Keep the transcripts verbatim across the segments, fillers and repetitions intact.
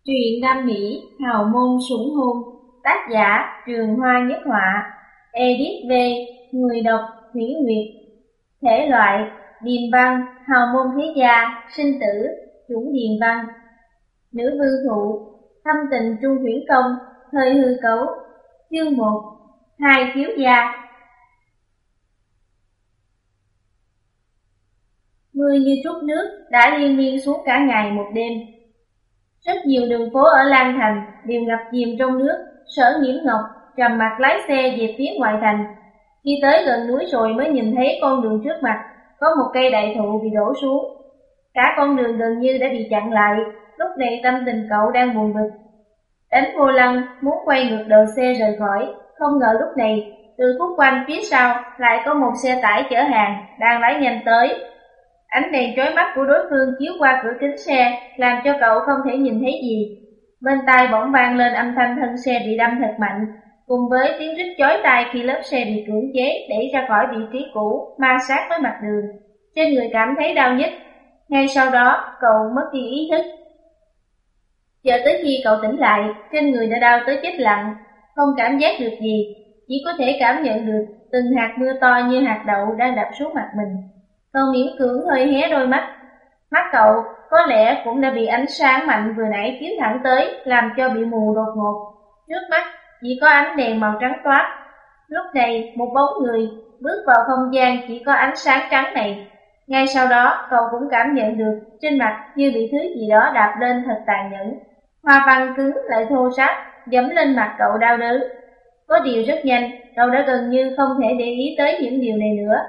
Truyện đam mỹ, hào môn sủng hôn. Tác giả Trường Hoa Nhất Họa. Edit V. Người đọc Thủy Nguyệt. Thể loại điềm văn, hào môn thế gia, sinh tử, chủng điềm văn. Nữ vương thụ, thâm tình trung huyễn công, thời hư cấu. Chương một. Hai thiếu gia. Mưa như trút nước đã liên miên suốt cả ngày một đêm. Rất nhiều đường phố ở Lan Thành đều ngập chìm trong nước. Sở Nhiễm Ngọc trầm mặc lái xe về phía ngoại thành. Khi tới gần núi rồi mới nhìn thấy con đường trước mặt có một cây đại thụ bị đổ xuống. Cả con đường gần như đã bị chặn lại. Lúc này tâm tình cậu đang buồn bực, đánh vô lăng muốn quay ngược đầu xe rời khỏi. Không ngờ lúc này từ khúc quanh phía sau lại có một xe tải chở hàng đang lái nhanh tới. Ánh đèn chói mắt của đối phương chiếu qua cửa kính xe làm cho cậu không thể nhìn thấy gì. Bên tai bỗng vang lên âm thanh thân xe bị đâm thật mạnh, cùng với tiếng rít chói tai khi lớp xe bị cưỡng chế đẩy ra khỏi vị trí cũ, ma sát với mặt đường. Trên người cảm thấy đau nhức. Ngay sau đó cậu mất đi ý thức. Chờ tới khi cậu tỉnh lại, trên người đã đau tới chết lặng, không cảm giác được gì, chỉ có thể cảm nhận được từng hạt mưa to như hạt đậu đang đập xuống mặt mình. Cậu miễn cưỡng hơi hé đôi mắt. Mắt cậu có lẽ cũng đã bị ánh sáng mạnh vừa nãy chiếu thẳng tới làm cho bị mù đột ngột. Trước mắt chỉ có ánh đèn màu trắng toát. Lúc này một bóng người bước vào không gian chỉ có ánh sáng trắng này. Ngay sau đó cậu cũng cảm nhận được trên mặt như bị thứ gì đó đạp lên thật tàn nhẫn. Hoa văn cứng lại thô ráp giẫm lên mặt cậu đau đớn. Có điều rất nhanh cậu đã gần như không thể để ý tới những điều này nữa.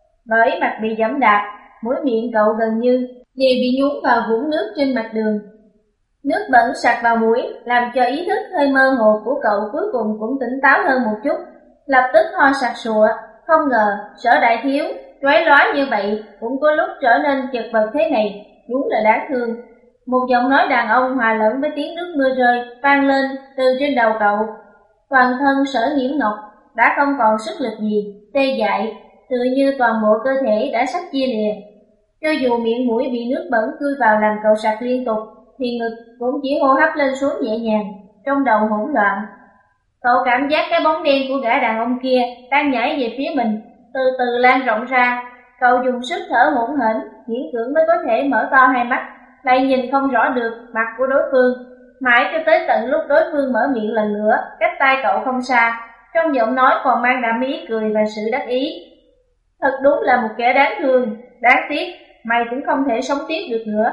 Bởi mặt bị giẫm đạp, mũi miệng cậu gần như đều bị nhúng vào vũng nước trên mặt đường. Nước bẩn sặc vào mũi làm cho ý thức hơi mơ hồ của cậu cuối cùng cũng tỉnh táo hơn một chút. Lập tức ho sặc sụa. Không ngờ Sở đại thiếu chói lóa như vậy cũng có lúc trở nên chật vật thế này, đúng là đáng thương. Một giọng nói đàn ông hòa lẫn với tiếng nước mưa rơi vang lên từ trên đầu cậu. Toàn thân Sở Nhiễm Ngọc đã không còn sức lực gì, tê dại, tựa như toàn bộ cơ thể đã sắp chia lìa. Cho dù miệng mũi bị nước bẩn chui vào làm cậu sặc liên tục, thì ngực cũng chỉ hô hấp lên xuống nhẹ nhàng, trong đầu hỗn loạn. Cậu cảm giác cái bóng đen của gã đàn ông kia đang nhảy về phía mình, từ từ lan rộng ra. Cậu dùng sức thở hổn hển, miễn cưỡng mới có thể mở to hai mắt, lại nhìn không rõ được mặt của đối phương. Mãi cho tới tận lúc đối phương mở miệng lần nữa, cách tai cậu không xa, trong giọng nói còn mang đậm ý cười và sự đắc ý. Thật đúng là một kẻ đáng thương, đáng tiếc, mày cũng không thể sống tiếp được nữa.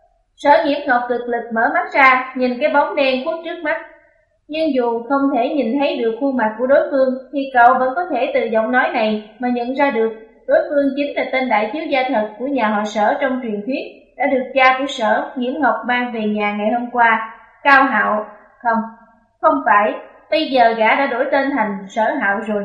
Sở Nhiễm Ngọc cực lực mở mắt ra, nhìn cái bóng đen khuất trước mắt. Nhưng dù không thể nhìn thấy được khuôn mặt của đối phương, thì cậu vẫn có thể từ giọng nói này mà nhận ra được đối phương chính là tên đại thiếu gia thật của nhà họ Sở trong truyền thuyết, đã được cha của Sở Nhiễm Ngọc mang về nhà ngày hôm qua. Cao Hạo. Không, không phải, bây giờ gã đã đổi tên thành Sở Hạo rồi.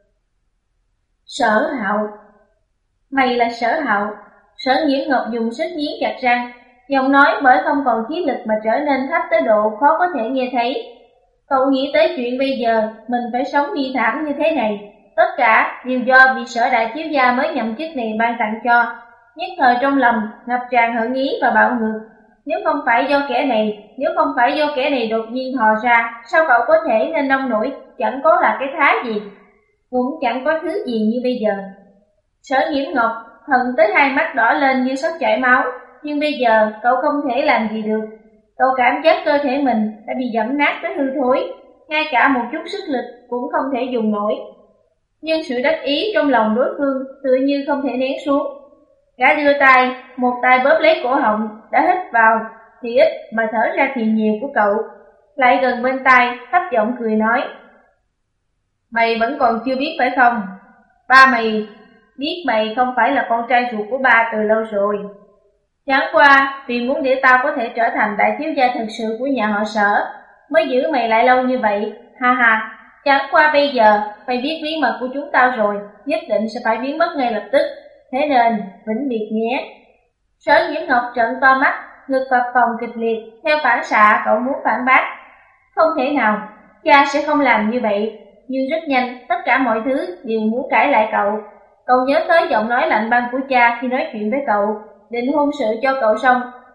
Sở Hạo. Mày là Sở Hạo. Sở Nhiễm Ngọc dùng sức nghiến chặt răng, giọng nói bởi không còn khí lực mà trở nên thấp tới độ khó có thể nghe thấy. Cậu nghĩ tới chuyện bây giờ mình phải sống bi thảm như thế này, tất cả đều do vị Sở đại thiếu gia mới nhậm chức này ban tặng cho. Nhất thời trong lòng ngập tràn hận ý và bạo ngược. Nếu không phải do kẻ này, nếu không phải do kẻ này đột nhiên thò ra, sao cậu có thể nên nông nổi chẳng có là cái thái gì, cũng chẳng có thứ gì như bây giờ. Sở Nhiễm Ngọc hận tới hai mắt đỏ lên như sắp chảy máu, nhưng bây giờ cậu không thể làm gì được. Cậu cảm giác cơ thể mình đã bị giẫm nát tới hư thối, ngay cả một chút sức lực cũng không thể dùng nổi. Nhưng sự đắc ý trong lòng đối phương tựa như không thể nén xuống. Gã đưa tay, một tay bóp lấy cổ họng, đã hít vào thì ít mà thở ra thì nhiều của cậu, lại gần bên tai thấp giọng cười nói: Mày vẫn còn chưa biết phải không? Ba mày biết mày không phải là con trai ruột của ba từ lâu rồi. Chẳng qua vì muốn để tao có thể trở thành đại thiếu gia thật sự của nhà họ Sở mới giữ mày lại lâu như vậy. Ha ha, chẳng qua bây giờ mày biết bí mật của chúng tao rồi, nhất định sẽ phải biến mất ngay lập tức. Thế nên vĩnh biệt nhé. Sở Nhiễm Ngọc trợn to mắt, ngực phập phồng kịch liệt. Theo phản xạ cậu muốn phản bác: Không thể nào, cha sẽ không làm như vậy. Nhưng rất nhanh tất cả mọi thứ đều muốn cãi lại cậu. Cậu nhớ tới giọng nói lạnh băng của cha khi nói chuyện với cậu, định hôn sự cho cậu xong,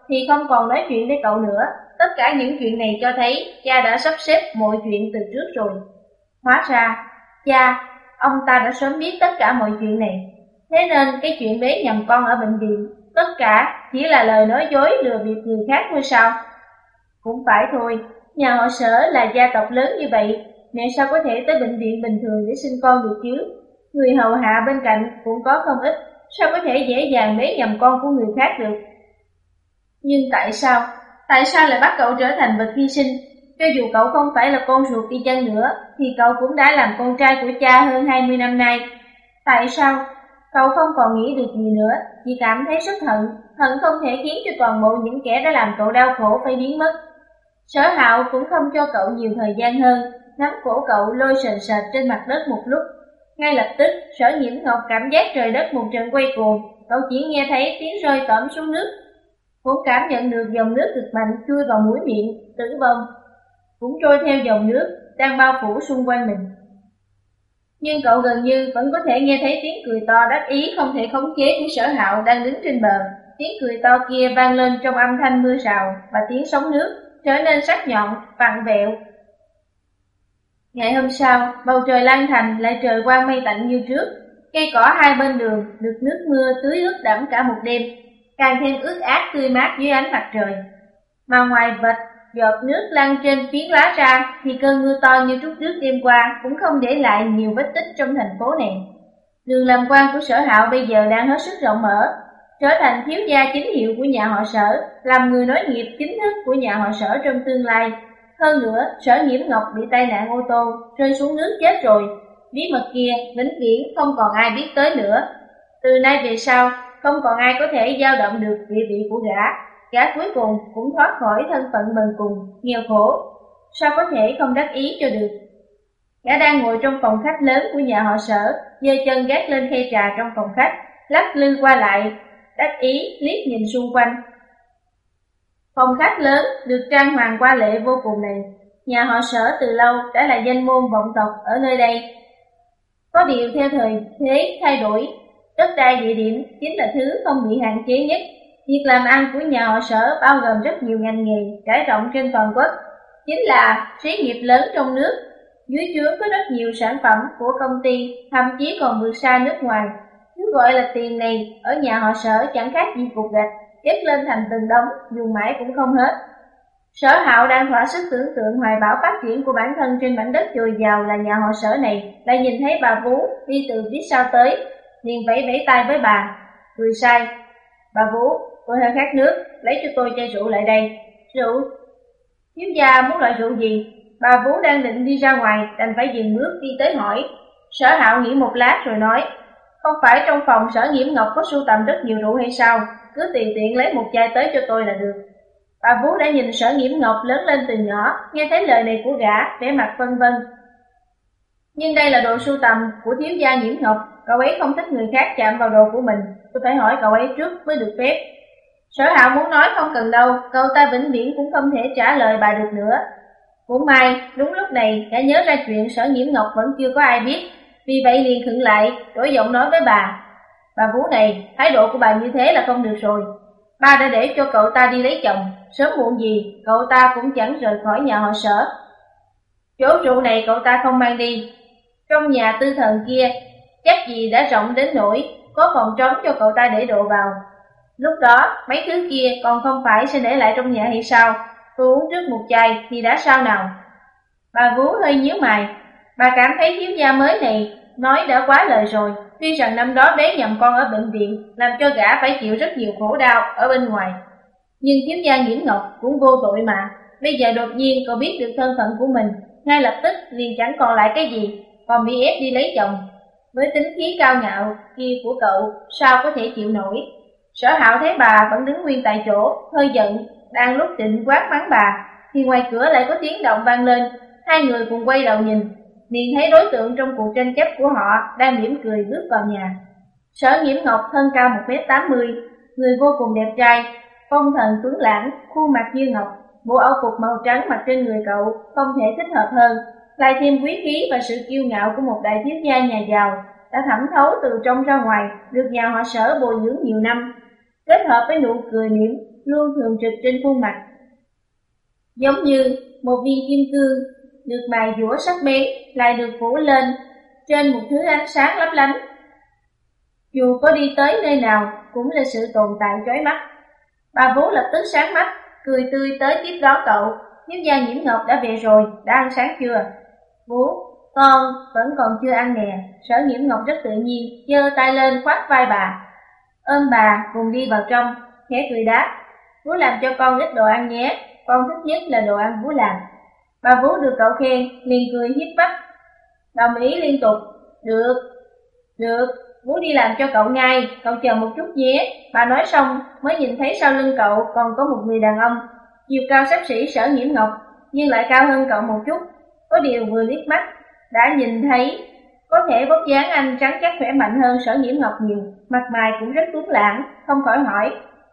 thì không còn nói chuyện với cậu nữa. Tất cả những chuyện này cho thấy cha đã sắp xếp mọi chuyện từ trước rồi. Hóa ra, cha, ông ta đã sớm biết tất cả mọi chuyện này. Thế nên cái chuyện bế nhầm con ở bệnh viện, tất cả chỉ là lời nói dối lừa bịp người khác thôi sao? Cũng phải thôi, nhà họ Sở là gia tộc lớn như vậy, mẹ sao có thể tới bệnh viện bình thường để sinh con được chứ? Người hầu hạ bên cạnh cũng có không ít, sao có thể dễ dàng bế nhầm con của người khác được? Nhưng tại sao? Tại sao lại bắt cậu trở thành vật hy sinh? Cho dù cậu không phải là con ruột đi chăng nữa, thì cậu cũng đã làm con trai của cha hơn hai mươi năm nay. Tại sao? Cậu không còn nghĩ được gì nữa, chỉ cảm thấy rất hận, hận không thể khiến cho toàn bộ những kẻ đã làm cậu đau khổ phải biến mất. Sở Hạo cũng không cho cậu nhiều thời gian hơn, nắm cổ cậu lôi sền sệt trên mặt đất một lúc. Ngay lập tức, Sở Nhiễm Ngọc cảm giác trời đất một trận quay cuồng, cậu chỉ nghe thấy tiếng rơi tẩm xuống nước. Cũng cảm nhận được dòng nước cực mạnh chui vào mũi miệng, tử vong cũng trôi theo dòng nước đang bao phủ xung quanh mình. Nhưng cậu gần như vẫn có thể nghe thấy tiếng cười to đắc ý không thể khống chế của Sở Hạo đang đứng trên bờ. Tiếng cười to kia vang lên trong âm thanh mưa rào và tiếng sóng nước trở nên sắc nhọn, vặn vẹo. Ngày hôm sau, bầu trời Lan Thành lại trời quang mây tạnh như trước. Cây cỏ hai bên đường được nước mưa tưới ướt đẫm cả một đêm, càng thêm ướt át tươi mát dưới ánh mặt trời. Mà ngoài vệt giọt nước lăn trên phiến lá ra, thì cơn mưa to như trút nước đêm qua cũng không để lại nhiều vết tích trong thành phố này. Đường làm quan của Sở Hạo bây giờ đang hết sức rộng mở, trở thành thiếu gia chính hiệu của nhà họ Sở, làm người nối nghiệp chính thức của nhà họ Sở trong tương lai. Hơn nữa, Sở Nhiễm Ngọc bị tai nạn ô tô, rơi xuống nước chết rồi. Bí mật kia vĩnh viễn không còn ai biết tới nữa. Từ nay về sau, không còn ai có thể dao động được địa vị của gã. Gã cuối cùng cũng thoát khỏi thân phận bần cùng, nghèo khổ. Sao có thể không đắc ý cho được? Gã đang ngồi trong phòng khách lớn của nhà họ Sở, giơ chân gác lên khay trà trong phòng khách, lắc lư qua lại, đắc ý liếc nhìn xung quanh. Phòng khách lớn được trang hoàng qua lệ vô cùng này. Nhà họ Sở từ lâu đã là danh môn vọng tộc ở nơi đây. Có điều theo thời thế thay đổi, đất đai địa điểm chính là thứ không bị hạn chế nhất. Việc làm ăn của nhà họ Sở bao gồm rất nhiều ngành nghề trải rộng trên toàn quốc, chính là xí nghiệp lớn trong nước. Dưới trướng có rất nhiều sản phẩm của công ty, thậm chí còn vượt xa nước ngoài. Thứ gọi là tiền này ở nhà họ Sở chẳng khác gì cục gạch, chất lên thành từng đống, dùng mãi cũng không hết. Sở Hạo đang thỏa sức tưởng tượng hoài bão phát triển của bản thân trên mảnh đất dồi dào là nhà họ Sở này, lại nhìn thấy bà Vú đi từ phía sau tới, liền vẫy vẫy tay với bà, cười sai. Bà Vú, tôi hơi khát nước, lấy cho tôi chai rượu lại đây. Rượu? Thiếu gia muốn loại rượu gì? Bà Vú đang định đi ra ngoài, đành phải dừng bước đi tới hỏi. Sở Hạo nghĩ một lát rồi nói, không phải trong phòng Sở Nhiễm Ngọc có sưu tầm rất nhiều rượu hay sao? Cứ tùy tiện lấy một chai tới cho tôi là được. Bà Vú đã nhìn Sở Nhiễm Ngọc lớn lên từ nhỏ, nghe thấy lời này của gã, vẻ mặt vân vân. Nhưng đây là đồ sưu tầm của thiếu gia Nhiễm Ngọc, cậu ấy không thích người khác chạm vào đồ của mình, tôi phải hỏi cậu ấy trước mới được phép. Sở Hạo muốn nói không cần đâu, cậu ta vĩnh viễn cũng không thể trả lời bà được nữa. Cũng may, đúng lúc này, gã nhớ ra chuyện Sở Nhiễm Ngọc vẫn chưa có ai biết, vì vậy liền khựng lại, đổi giọng nói với bà. Bà Vú này, thái độ của bà như thế là không được rồi. Ba đã để cho cậu ta đi lấy chồng, sớm muộn gì, cậu ta cũng chẳng rời khỏi nhà họ Sở. Chỗ rượu này cậu ta không mang đi. Trong nhà tư thần kia, chắc gì đã rộng đến nỗi có phòng trống cho cậu ta để đồ vào. Lúc đó, mấy thứ kia còn không phải sẽ để lại trong nhà hay sao? Tôi uống trước một chai thì đã sao nào? Bà Vú hơi nhíu mày, bà cảm thấy thiếu gia mới này nói đã quá lời rồi. Tuy rằng năm đó bế nhầm con ở bệnh viện, làm cho gã phải chịu rất nhiều khổ đau ở bên ngoài. Nhưng thiếu gia Nhiễm Ngọc cũng vô tội mà. Bây giờ đột nhiên cậu biết được thân phận của mình, ngay lập tức liền chẳng còn lại cái gì, còn bị ép đi lấy chồng. Với tính khí cao ngạo kia của cậu, sao có thể chịu nổi? Sở Hạo thấy bà vẫn đứng nguyên tại chỗ, hơi giận, đang lúc định quát mắng bà, thì ngoài cửa lại có tiếng động vang lên. Hai người cùng quay đầu nhìn, liền thấy đối tượng trong cuộc tranh chấp của họ đang mỉm cười bước vào nhà. Sở Nhiễm Ngọc thân cao một mét tám mươi, người vô cùng đẹp trai, phong thần tuấn lãng, khuôn mặt như ngọc. Bộ áo phục màu trắng mặc trên người cậu không thể thích hợp hơn, lại thêm quý khí và sự kiêu ngạo của một đại thiếu gia nhà giàu đã thẩm thấu từ trong ra ngoài, được nhà họ Sở bồi dưỡng nhiều năm, kết hợp với nụ cười mỉm luôn thường trực trên khuôn mặt, giống như một viên kim cương được mài dũa sắc bén lại được phủ lên trên một thứ ánh sáng lấp lánh. Dù có đi tới nơi nào cũng là sự tồn tại chói mắt. Bà Vú lập tức sáng mắt, cười tươi tới tiếp đón cậu. Thiếu gia Nhiễm Ngọc đã về rồi, đã ăn sáng chưa? Vú, con vẫn còn chưa ăn nè. Sở Nhiễm Ngọc rất tự nhiên, giơ tay lên khoác vai bà, ôm bà cùng đi vào trong, khẽ cười đáp: Vú làm cho con ít đồ ăn nhé, con thích nhất là đồ ăn Vú làm. Bà Vú được cậu khen, liền cười hiếp mắt, đồng ý liên tục. Được, được, Vú đi làm cho cậu ngay, cậu chờ một chút nhé. Bà nói xong mới nhìn thấy sau lưng cậu còn có một người đàn ông, chiều cao xấp xỉ Sở Nhiễm Ngọc, nhưng lại cao hơn cậu một chút. Có điều vừa liếc mắt đã nhìn thấy có thể vóc dáng anh trắng chắc khỏe mạnh hơn Sở Nhiễm Ngọc nhiều, mặt mày cũng rất tuấn lãng, không khỏi hỏi: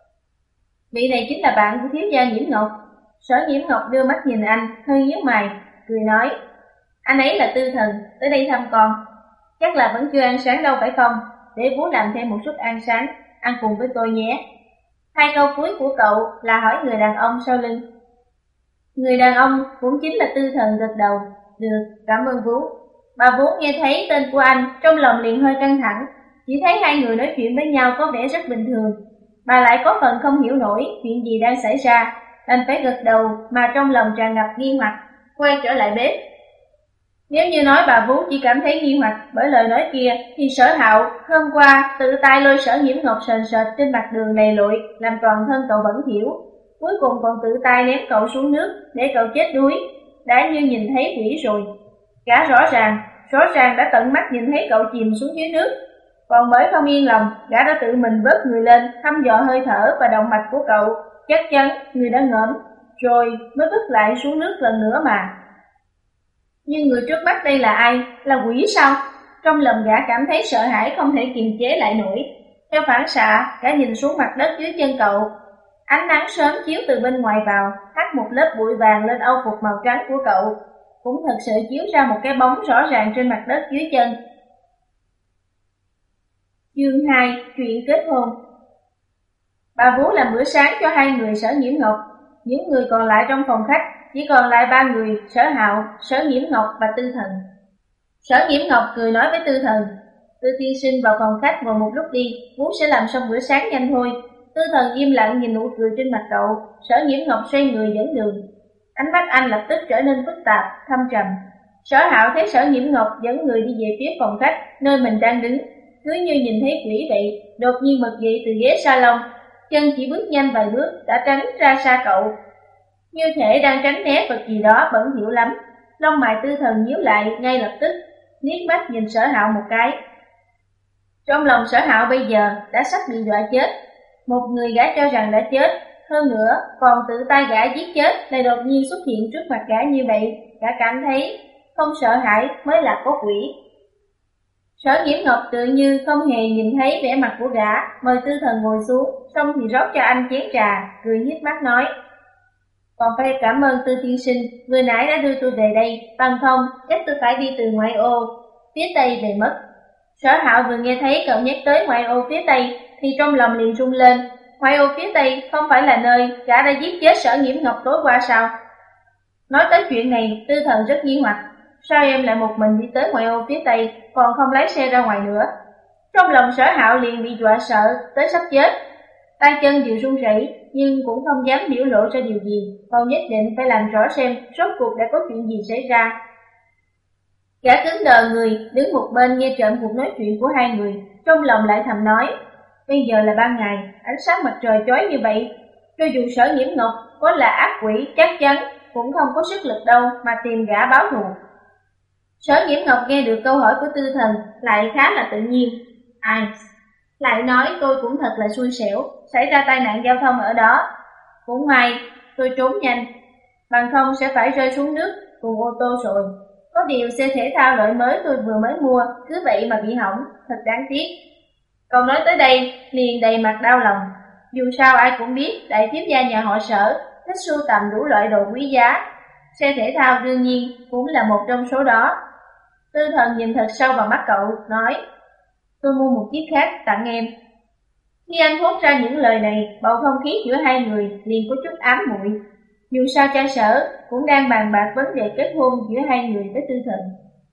Vị này chính là bạn của thiếu gia Nhiễm Ngọc? Sở Nhiễm Ngọc đưa mắt nhìn anh, hơi nhíu mày, cười nói: Anh ấy là Tư Thần, tới đây thăm con. Chắc là vẫn chưa ăn sáng đâu phải không? Để Vú làm thêm một suất ăn sáng, ăn cùng với tôi nhé. Hai câu cuối của cậu là hỏi người đàn ông sau lưng. Người đàn ông cũng chính là Tư Thần gật đầu. Được, cảm ơn Vú. Bà Vú nghe thấy tên của anh, trong lòng liền hơi căng thẳng. Chỉ thấy hai người nói chuyện với nhau có vẻ rất bình thường, bà lại có phần không hiểu nổi chuyện gì đang xảy ra, đành phải gật đầu mà trong lòng tràn ngập nghi hoặc, quay trở lại bếp. Nếu như nói bà Vú chỉ cảm thấy nghi hoặc bởi lời nói kia, thì Sở Hạo hôm qua tự tay lôi Sở Nhiễm Ngọc sền sệt trên mặt đường lầy lội, làm toàn thân cậu bẩn thỉu, cuối cùng còn tự tay ném cậu xuống nước để cậu chết đuối, đã như nhìn thấy quỷ rồi. Cả rõ ràng, rõ ràng đã tận mắt nhìn thấy cậu chìm xuống dưới nước, còn bởi không yên lòng, gã đã tự mình vớt người lên, thăm dò hơi thở và động mạch của cậu, chắc chắn người đã ngợm, rồi mới vứt lại xuống nước lần nữa mà. Nhưng người trước mắt đây là ai? Là quỷ sao? Trong lòng gã cảm thấy sợ hãi không thể kiềm chế lại nổi. Theo phản xạ, gã nhìn xuống mặt đất dưới chân cậu. Ánh nắng sớm chiếu từ bên ngoài vào, hắt một lớp bụi vàng lên âu phục màu trắng của cậu, cũng thật sự chiếu ra một cái bóng rõ ràng trên mặt đất dưới chân. Chương hai. Chuyện kết hôn. Bà Vú làm bữa sáng cho hai người Sở Nhiễm Ngọc. Những người còn lại trong phòng khách chỉ còn lại ba người: Sở Hạo, Sở Nhiễm Ngọc và Tư Thần. Sở Nhiễm Ngọc cười nói với Tư Thần: Tư tiên sinh vào phòng khách ngồi một lúc đi, Vú sẽ làm xong bữa sáng nhanh thôi. Tư Thần im lặng nhìn nụ cười trên mặt cậu. Sở Nhiễm Ngọc xoay người dẫn đường. Ánh mắt anh lập tức trở nên phức tạp, thâm trầm. Sở Hạo thấy Sở Nhiễm Ngọc dẫn người đi về phía phòng khách nơi mình đang đứng, cứ như nhìn thấy quỷ vậy, đột nhiên bật dậy từ ghế salon, chân chỉ bước nhanh vài bước đã tránh ra xa cậu, như thể đang tránh né vật gì đó bẩn thỉu lắm. Lông mày Tư Thần nhíu lại ngay lập tức, liếc mắt nhìn Sở Hạo một cái. Trong lòng Sở Hạo bây giờ đã sắp bị dọa chết. Một người gã cho rằng đã chết, hơn nữa còn tự tay gã giết chết, lại đột nhiên xuất hiện trước mặt gã như vậy, gã cảm thấy không sợ hãi mới là có quỷ. Sở Nhiễm Ngọc tự như không hề nhìn thấy vẻ mặt của gã, mời Tư Thần ngồi xuống, xong thì rót cho anh chén trà, cười nhếch mắt nói: Còn phải cảm ơn Tư tiên sinh, vừa nãy đã đưa tôi về đây, bằng không chắc tôi phải đi từ ngoại ô phía tây về mất. Sở Hạo vừa nghe thấy cậu nhắc tới ngoại ô phía tây thì trong lòng liền rung lên. Ngoại ô phía tây không phải là nơi gã đã giết chết Sở Nhiễm Ngọc tối qua sao? Nói tới chuyện này, Tư Thần rất nghi hoặc. Sao em lại một mình đi tới ngoại ô phía tây, còn không lái xe ra ngoài nữa? Trong lòng Sở Hạo liền bị dọa sợ tới sắp chết, tay chân đều run rẩy, nhưng cũng không dám biểu lộ ra điều gì, còn nhất định phải làm rõ xem rốt cuộc đã có chuyện gì xảy ra. Gã cứng đờ người đứng một bên nghe trộm cuộc nói chuyện của hai người, trong lòng lại thầm nói: Bây giờ là ban ngày, ánh sáng mặt trời chói như vậy, cho dù Sở Nhiễm Ngọc có là ác quỷ chắc chắn cũng không có sức lực đâu mà tìm gã báo thù. Sở Nhiễm Ngọc nghe được câu hỏi của Tư Thần lại khá là tự nhiên. Ai? Lại nói tôi cũng thật là xui xẻo, xảy ra tai nạn giao thông ở đó. Cũng may tôi trốn nhanh, bằng không sẽ phải rơi xuống nước cùng ô tô rồi. Có điều xe thể thao loại mới tôi vừa mới mua, cứ vậy mà bị hỏng, thật đáng tiếc. Cậu nói tới đây liền đầy mặt đau lòng. Dù sao ai cũng biết đại thiếu gia nhà họ Sở thích sưu tầm đủ loại đồ quý giá, xe thể thao đương nhiên cũng là một trong số đó. Tư Thần nhìn thật sâu vào mắt cậu, nói: Tôi mua một chiếc khác tặng em. Khi anh thốt ra những lời này, bầu không khí giữa hai người liền có chút ám muội. Dù sao cha Sở cũng đang bàn bạc vấn đề kết hôn giữa hai người với Tư Thần.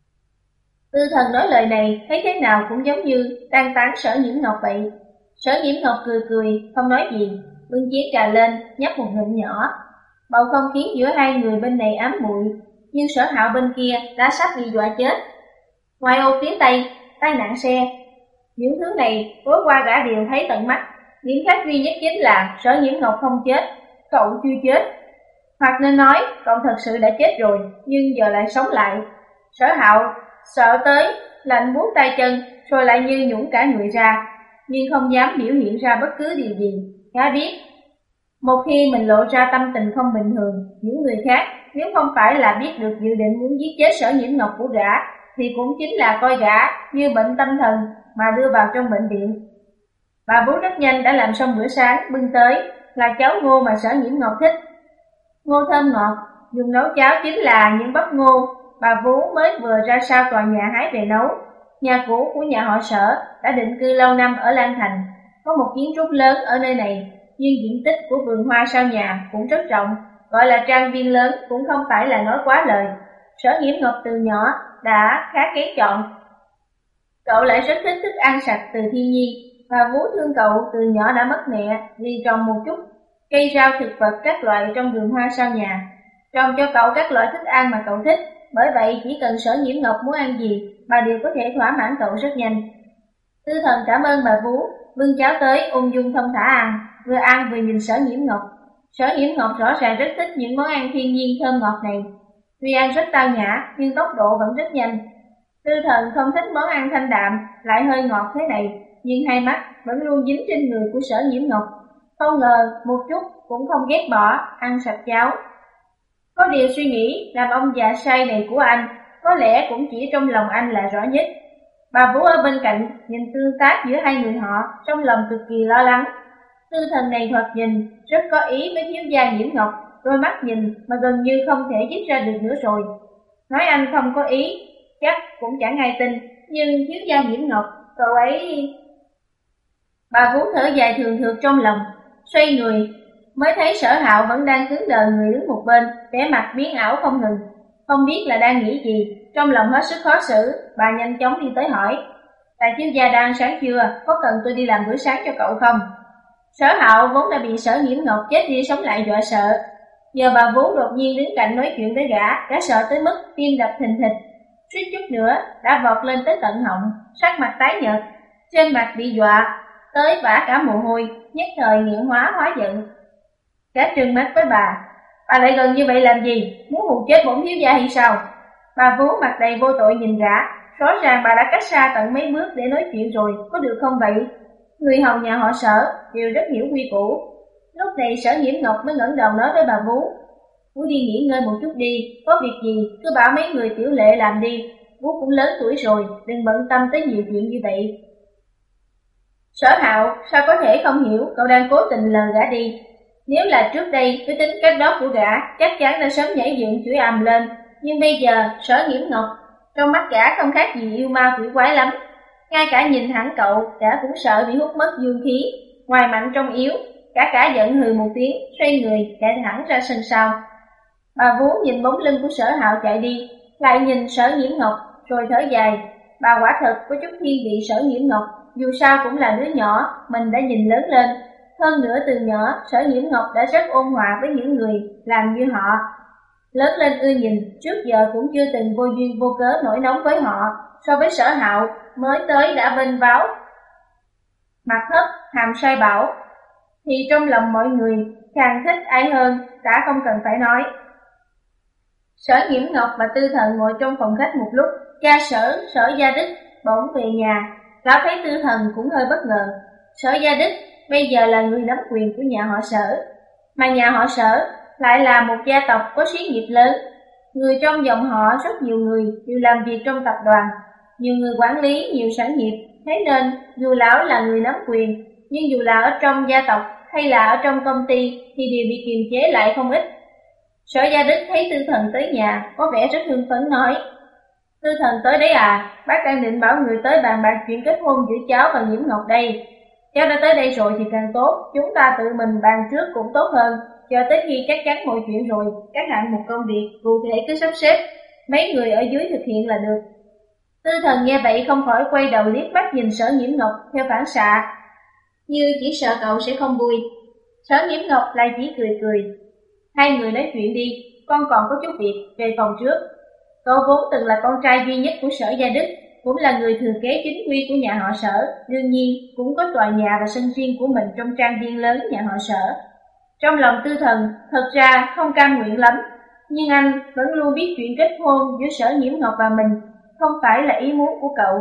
Tư Thần nói lời này thấy thế nào cũng giống như đang tán Sở Nhiễm Ngọc vậy. Sở Nhiễm Ngọc cười cười, không nói gì, bưng chén trà lên, nhấp một ngụm nhỏ. Bầu không khí giữa hai người bên này ám muội, nhưng Sở Hạo bên kia đã sắp bị dọa chết. Ngoài ô phía Tây, tai nạn xe. Những thứ này tối qua gã đều thấy tận mắt. Điểm khác duy nhất chính là Sở Nhiễm Ngọc không chết, cậu chưa chết. Hoặc nên nói, cậu thật sự đã chết rồi, nhưng giờ lại sống lại. Sở Hạo sợ tới, lạnh buốt tay chân, rồi lại như nhũn cả người ra, nhưng không dám biểu hiện ra bất cứ điều gì. Gã biết, một khi mình lộ ra tâm tình không bình thường, những người khác nếu không phải là biết được dự định muốn giết chết Sở Nhiễm Ngọc của gã, thì cũng chính là coi gã như bệnh tâm thần mà đưa vào trong bệnh viện. Bà Vú rất nhanh đã làm xong bữa sáng, bưng tới là cháo ngô mà Sở Nhiễm Ngọc thích. Ngô thơm ngọt, dùng nấu cháo chính là những bắp ngô bà Vú mới vừa ra sau tòa nhà hái về nấu. Nhà cũ của nhà họ Sở đã định cư lâu năm ở Lan Thành, có một kiến trúc lớn ở nơi này, nhưng diện tích của vườn hoa sau nhà cũng rất rộng, gọi là trang viên lớn cũng không phải là nói quá lời. Sở Nhiễm Ngọc từ nhỏ đã khá kén chọn. Cậu lại rất thích thức ăn sạch từ thiên nhiên, và Vú thương cậu từ nhỏ đã mất mẹ, liền trồng một chút cây rau thực vật các loại trong vườn hoa sau nhà, trồng cho cậu các loại thức ăn mà cậu thích. Bởi vậy chỉ cần Sở Nhiễm Ngọc muốn ăn gì, bà đều có thể thỏa mãn cậu rất nhanh. Tư Thần cảm ơn bà Vú, bưng cháo tới ung dung thông thả ăn, vừa ăn vừa nhìn Sở Nhiễm Ngọc. Sở Nhiễm Ngọc rõ ràng rất thích những món ăn thiên nhiên thơm ngọt này. Tuy ăn rất tao nhã, nhưng tốc độ vẫn rất nhanh. Tư Thần không thích món ăn thanh đạm, lại hơi ngọt thế này, nhưng hai mắt vẫn luôn dính trên người của Sở Nhiễm Ngọc. Không ngờ một chút cũng không ghét bỏ, ăn sạch cháo. Có điều suy nghĩ làm ông già say này của anh, có lẽ cũng chỉ trong lòng anh là rõ nhất. Bà Vú ở bên cạnh nhìn tương tác giữa hai người họ, trong lòng cực kỳ lo lắng. Tư Thần này thoạt nhìn rất có ý với thiếu gia Nhiễm Ngọc, đôi mắt nhìn mà gần như không thể dứt ra được nữa rồi. Nói anh không có ý, chắc cũng chẳng ai tin, nhưng thiếu gia Nhiễm Ngọc, cậu ấy... Bà Vú thở dài thường thượt trong lòng, xoay người, mới thấy Sở Hạo vẫn đang cứng đờ người đứng một bên, vẻ mặt biến ảo không ngừng. Không biết là đang nghĩ gì, trong lòng hết sức khó xử, bà nhanh chóng đi tới hỏi: Đại thiếu gia đang sáng chưa, có cần tôi đi làm bữa sáng cho cậu không? Sở Hạo vốn đã bị Sở Nhiễm Ngọc chết đi sống lại dọa sợ, giờ bà Vú đột nhiên đứng cạnh nói chuyện với gã, gã sợ tới mức tim đập thình thịch, suýt chút nữa đã vọt lên tới tận họng, sắc mặt tái nhợt, trên mặt bị dọa tới vã cả mồ hôi, nhất thời nghiện hóa hóa giận. Gã trừng mắt với bà: Bà lại gần như vậy làm gì, muốn hù chết bổn thiếu gia hay sao? Bà Vú mặt đầy vô tội nhìn gã, rõ ràng bà đã cách xa tận mấy bước để nói chuyện rồi, có được không vậy? Người hầu nhà họ Sở đều rất hiểu quy củ. Lúc này Sở Nhiễm Ngọc mới ngẩng đầu nói với bà Vú: Vú đi nghỉ ngơi một chút đi, có việc gì cứ bảo mấy người tiểu lệ làm đi, Vú cũng lớn tuổi rồi, đừng bận tâm tới nhiều chuyện như vậy. Sở Hạo sao có thể không hiểu cậu đang cố tình lờ gã đi. Nếu là trước đây với tính cách đó của gã, chắc chắn đã sớm nhảy dựng chửi ầm lên, nhưng bây giờ Sở Nhiễm Ngọc trong mắt gã không khác gì yêu ma quỷ quái lắm. Ngay cả nhìn hẳn cậu, gã cũng sợ bị hút mất dương khí, ngoài mạnh trong yếu. Cả cả giận hừ một tiếng, xoay người chạy thẳng ra sân sau. Bà Vú nhìn bóng lưng của Sở Hạo chạy đi, lại nhìn Sở Nhiễm Ngọc rồi thở dài. Bà quả thật có chút thiên vị Sở Nhiễm Ngọc, dù sao cũng là đứa nhỏ mình đã nhìn lớn lên. Hơn nữa từ nhỏ Sở Nhiễm Ngọc đã rất ôn hòa với những người làm như họ, lớn lên ưa nhìn, trước giờ cũng chưa từng vô duyên vô cớ nổi nóng với họ. So với Sở Hạo mới tới đã vênh váo mặt thấp hàm sai bảo, thì trong lòng mọi người càng thích ai hơn đã không cần phải nói. Sở Nhiễm Ngọc và Tư Thần ngồi trong phòng khách một lúc, cha Sở Sở Gia Đức bỗng về nhà. Lão thấy Tư Thần cũng hơi bất ngờ. Sở Gia Đức bây giờ là người nắm quyền của nhà họ Sở, mà nhà họ Sở lại là một gia tộc có xí nghiệp lớn. Người trong dòng họ rất nhiều người đều làm việc trong tập đoàn, nhiều người quản lý nhiều sản nghiệp. Thế nên dù lão là người nắm quyền, nhưng dù là ở trong gia tộc hay là ở trong công ty thì đều bị kiềm chế lại không ít. Sở Gia Đức thấy Tư Thần tới nhà có vẻ rất hưng phấn nói: Tư Thần tới đấy à, bác đang định bảo người tới bàn bạc chuyện kết hôn giữa cháu và Nhiễm Ngọc đây. Cháu đã tới đây rồi thì càng tốt, chúng ta tự mình bàn trước cũng tốt hơn. Cho tới khi chắc chắn mọi chuyện rồi, các hạng mục công việc cụ thể cứ sắp xếp, mấy người ở dưới thực hiện là được. Tư Thần nghe vậy không khỏi quay đầu liếc mắt nhìn Sở Nhiễm Ngọc theo phản xạ, như chỉ sợ cậu sẽ không vui. Sở Nhiễm Ngọc lại chỉ cười cười. Hai người nói chuyện đi, con còn có chút việc, về phòng trước. Cậu vốn từng là con trai duy nhất của Sở Gia Đức, cũng là người thừa kế chính quy của nhà họ Sở, đương nhiên cũng có tòa nhà và sân riêng của mình trong trang viên lớn nhà họ Sở. Trong lòng Tư Thần thật ra không cam nguyện lắm, nhưng anh vẫn luôn biết chuyện kết hôn giữa Sở Nhiễm Ngọc và mình không phải là ý muốn của cậu.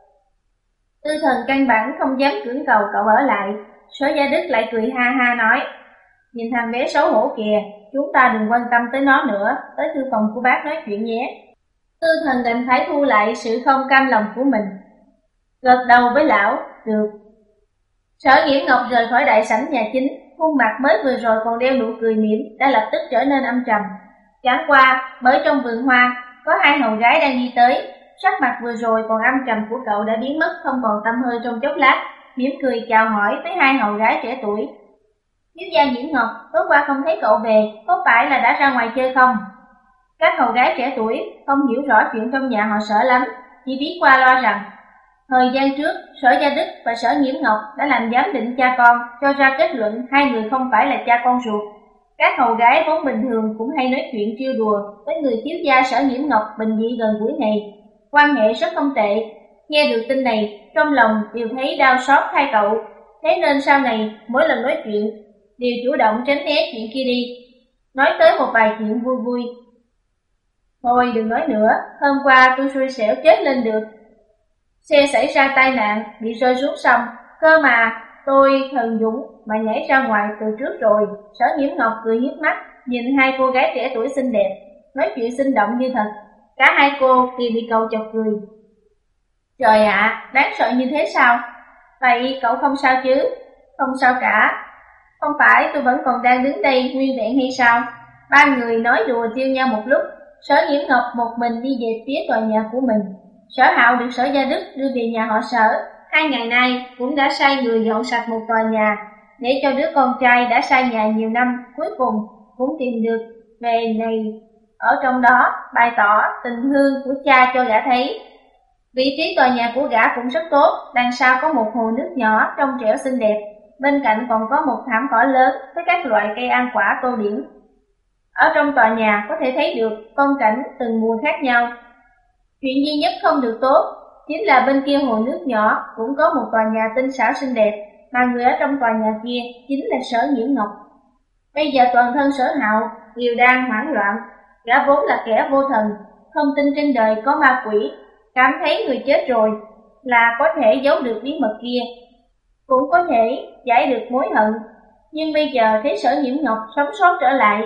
Tư Thần căn bản không dám cưỡng cầu cậu ở lại. Sở Gia Đức lại cười ha ha nói, nhìn thằng bé xấu hổ kìa, chúng ta đừng quan tâm tới nó nữa, tới thư phòng của bác nói chuyện nhé. Tư Thần đành phải thu lại sự không cam lòng của mình, gật đầu với lão, được. Sở Nhiễm Ngọc rời khỏi đại sảnh nhà chính, khuôn mặt mới vừa rồi còn đeo nụ cười mỉm đã lập tức trở nên âm trầm. Chẳng qua, bởi trong vườn hoa có hai hầu gái đang đi tới, sắc mặt vừa rồi còn âm trầm của cậu đã biến mất không còn tăm hơi trong chốc lát, mỉm cười chào hỏi với hai hầu gái trẻ tuổi. Thiếu gia Nhiễm Ngọc, tối qua không thấy cậu về, có phải là đã ra ngoài chơi không? Các hầu gái trẻ tuổi không hiểu rõ chuyện trong nhà họ Sở lắm, chỉ biết qua loa rằng thời gian trước Sở Gia Đức và Sở Nhiễm Ngọc đã làm giám định cha con, cho ra kết luận hai người không phải là cha con ruột. Các hầu gái vốn bình thường cũng hay nói chuyện trêu đùa với người thiếu gia Sở Nhiễm Ngọc bình dị gần gũi này, quan hệ rất không tệ. Nghe được tin này, trong lòng đều thấy đau xót hai cậu, thế nên sau này mỗi lần nói chuyện đều chủ động tránh né chuyện kia đi, nói tới một vài chuyện vui vui. Thôi đừng nói nữa, hôm qua tôi xui xẻo chết lên được. Xe xảy ra tai nạn, bị rơi xuống sông, cơ mà tôi thần dũng mà nhảy ra ngoài từ trước rồi. Sở Nhiễm Ngọc cười hiếp mắt, nhìn hai cô gái trẻ tuổi xinh đẹp, nói chuyện sinh động như thật. Cả hai cô đều bị cậu chọc cười. Trời ạ, đáng sợ như thế sao? Vậy cậu không sao chứ? Không sao cả. Không phải tôi vẫn còn đang đứng đây nguyên vẹn hay sao? Ba người nói đùa trêu nhau một lúc, Sở Nhiễm Ngọc một mình đi về phía tòa nhà của mình. Sở Hạo được Sở Gia Đức đưa về nhà họ Sở, hai ngày nay cũng đã sai người dọn sạch một tòa nhà, để cho đứa con trai đã sai nhà nhiều năm cuối cùng cũng tìm được về này. Ở trong đó bày tỏ tình thương của cha cho gã thấy. Vị trí tòa nhà của gã cũng rất tốt, đằng sau có một hồ nước nhỏ trong trẻo xinh đẹp, bên cạnh còn có một thảm cỏ lớn với các loại cây ăn quả tô điểm. Ở trong tòa nhà có thể thấy được phong cảnh từng mùa khác nhau. Chuyện duy nhất không được tốt chính là bên kia hồ nước nhỏ cũng có một tòa nhà tinh xảo xinh đẹp, mà người ở trong tòa nhà kia chính là Sở Nhiễm Ngọc. Bây giờ toàn thân Sở Hạo đều đang hoảng loạn, gã vốn là kẻ vô thần, không tin trên đời có ma quỷ, cảm thấy người chết rồi là có thể giấu được bí mật kia, cũng có thể giải được mối hận. Nhưng bây giờ thấy Sở Nhiễm Ngọc sống sót trở lại,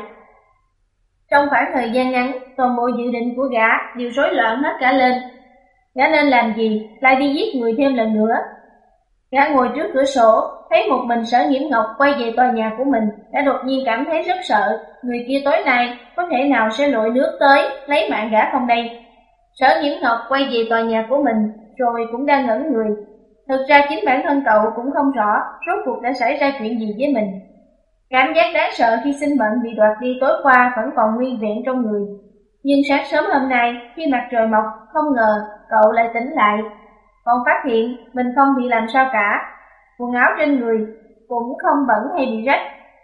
trong khoảng thời gian ngắn, toàn bộ dự định của gã đều rối loạn hết cả lên. Gã nên làm gì, lại đi giết người thêm lần nữa. Gã ngồi trước cửa sổ, thấy một mình Sở Nhiễm Ngọc quay về tòa nhà của mình, đã đột nhiên cảm thấy rất sợ. Người kia tối nay có thể nào sẽ lội nước tới lấy mạng gã không đây? Sở Nhiễm Ngọc quay về tòa nhà của mình, rồi cũng đang ngẩn người. Thực ra chính bản thân cậu cũng không rõ rốt cuộc đã xảy ra chuyện gì với mình. Cảm giác đáng sợ khi sinh mệnh bị đoạt đi tối qua vẫn còn nguyên vẹn trong người. Nhưng sáng sớm hôm nay, khi mặt trời mọc, không ngờ cậu lại tỉnh lại, còn phát hiện mình không bị làm sao cả. Quần áo trên người cũng không bẩn hay bị rách.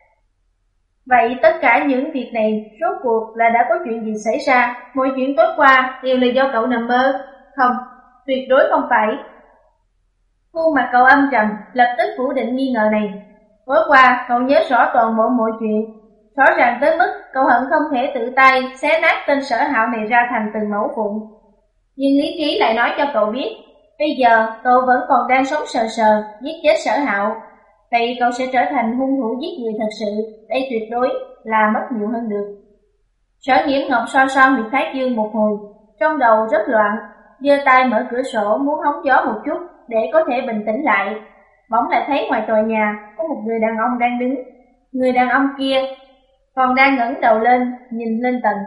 Vậy tất cả những việc này rốt cuộc là đã có chuyện gì xảy ra? Mọi chuyện tối qua đều là do cậu nằm mơ? Không, tuyệt đối không phải. Khuôn mặt cậu âm trầm, lập tức phủ định nghi ngờ này. Tối qua cậu nhớ rõ toàn bộ mọi chuyện, rõ ràng tới mức cậu hận không thể tự tay xé nát tên Sở Hạo này ra thành từng mẩu vụn. Nhưng lý trí lại nói cho cậu biết, bây giờ cậu vẫn còn đang sống sờ sờ, giết chết Sở Hạo, vậy cậu sẽ trở thành hung thủ giết người thật sự. Đây tuyệt đối là mất nhiều hơn được. Sở Nhiễm Ngọc so so huyệt thái dương một hồi, trong đầu rất loạn, giơ tay mở cửa sổ muốn hóng gió một chút để có thể bình tĩnh lại. Bỗng lại thấy ngoài tòa nhà có một người đàn ông đang đứng. Người đàn ông kia còn đang ngẩng đầu lên nhìn lên tầng.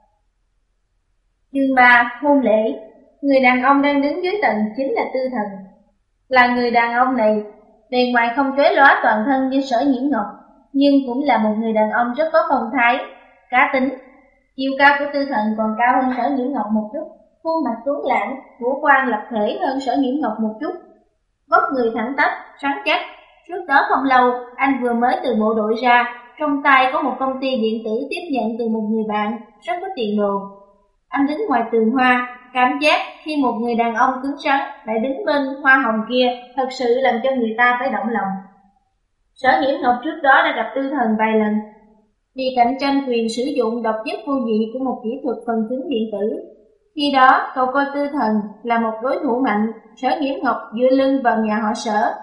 Chương ba, hôn lễ. Người đàn ông đang đứng dưới tầng chính là Tư Thần. Là người đàn ông này bề ngoài không chói lóa toàn thân như Sở Nhiễm Ngọc, nhưng cũng là một người đàn ông rất có phong thái, cá tính. Chiều cao của Tư Thần còn cao hơn Sở Nhiễm Ngọc một chút, khuôn mặt tuấn lãng, ngũ quan lập thể hơn Sở Nhiễm Ngọc một chút. Vóc người thẳng tắp, rắn chắc. Trước đó không lâu, anh vừa mới từ bộ đội ra, trong tay có một công ty điện tử tiếp nhận từ một người bạn, rất có tiền đồ. Anh đứng ngoài tường hoa, cảm giác khi một người đàn ông cứng rắn lại đứng bên hoa hồng kia thật sự làm cho người ta phải động lòng. Sở Nhiễm Ngọc trước đó đã gặp Tư Thần vài lần, vì cạnh tranh quyền sử dụng độc nhất vô nhị của một kỹ thuật phần cứng điện tử. Khi đó, cậu coi Tư Thần là một đối thủ mạnh. Sở Nhiễm Ngọc dựa lưng vào nhà họ Sở,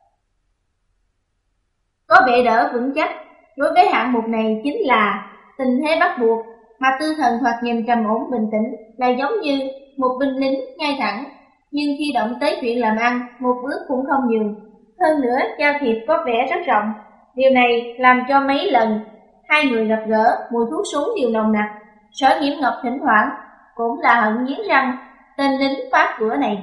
có bệ đỡ vững chắc. Đối với hạng mục này chính là tình thế bắt buộc, mà Tư Thần thoạt nhìn trầm ổn bình tĩnh, lại giống như một binh lính ngay thẳng, nhưng khi động tới chuyện làm ăn, một bước cũng không nhường. Hơn nữa, giao thiệp có vẻ rất rộng. Điều này làm cho mấy lần hai người gặp gỡ, mùi thuốc súng đều nồng nặc. Sở Nhiễm Ngọc thỉnh thoảng cũng là hận nghiến răng tên lính phá cửa này.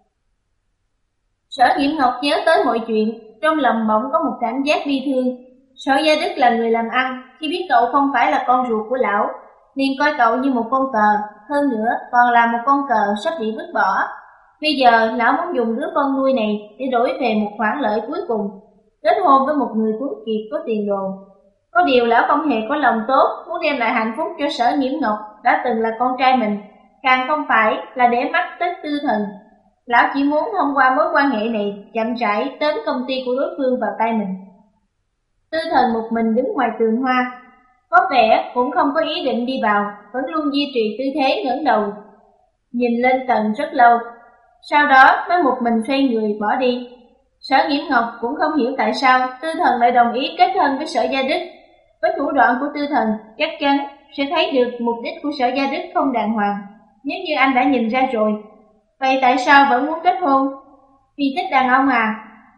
Sở Nhiễm Ngọc nhớ tới mọi chuyện, trong lòng bỗng có một cảm giác bi thương. Sở Gia Đức là người làm ăn, khi biết cậu không phải là con ruột của lão, liền coi cậu như một con cờ, hơn nữa còn là một con cờ sắp bị vứt bỏ. Bây giờ lão muốn dùng đứa con nuôi này để đổi về một khoản lợi cuối cùng, kết hôn với một người tuấn kiệt có tiền đồ. Có điều lão không hề có lòng tốt muốn đem lại hạnh phúc cho Sở Nhiễm Ngọc đã từng là con trai mình, càng không phải là để mắt tới Tư Thần. Lão chỉ muốn thông qua mối quan hệ này chậm rãi đến công ty của đối phương vào tay mình. Tư Thần một mình đứng ngoài tường hoa, có vẻ cũng không có ý định đi vào, vẫn luôn duy trì tư thế ngẩng đầu nhìn lên tầng rất lâu, sau đó mới một mình xoay người bỏ đi. Sở Nhiễm Ngọc cũng không hiểu tại sao Tư Thần lại đồng ý kết hôn với Sở Gia Đức. Với thủ đoạn của Tư Thần, chắc chắn sẽ thấy được mục đích của Sở Gia Đức không đàng hoàng. Nếu như anh đã nhìn ra rồi, vậy tại sao vẫn muốn kết hôn? Vì thích đàn ông à?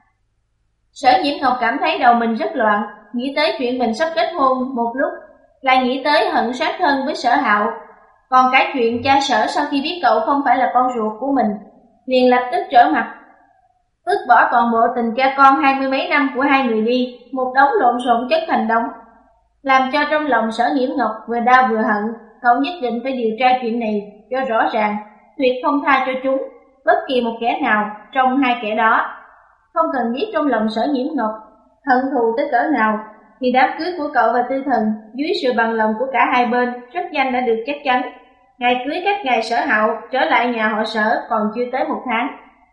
Sở Nhiễm Ngọc cảm thấy đầu mình rất loạn, nghĩ tới chuyện mình sắp kết hôn một lúc, lại nghĩ tới hận sát thân với Sở Hạo. Còn cái chuyện cha Sở sau khi biết cậu không phải là con ruột của mình, liền lập tức trở mặt, vứt bỏ toàn bộ tình cha con hai mươi mấy năm của hai người đi, một đống lộn xộn chất thành đống, làm cho trong lòng Sở Nhiễm Ngọc vừa đau vừa hận. Cậu nhất định phải điều tra chuyện này cho rõ ràng, tuyệt không tha cho chúng bất kỳ một kẻ nào trong hai kẻ đó. Không cần biết trong lòng Sở Nhiễm Ngọc hận thù tới cỡ nào, thì đám cưới của cậu và Tư Thần dưới sự bằng lòng của cả hai bên rất nhanh đã được chắc chắn. Ngày cưới cách ngày Sở Hạo trở lại nhà họ Sở còn chưa tới một tháng.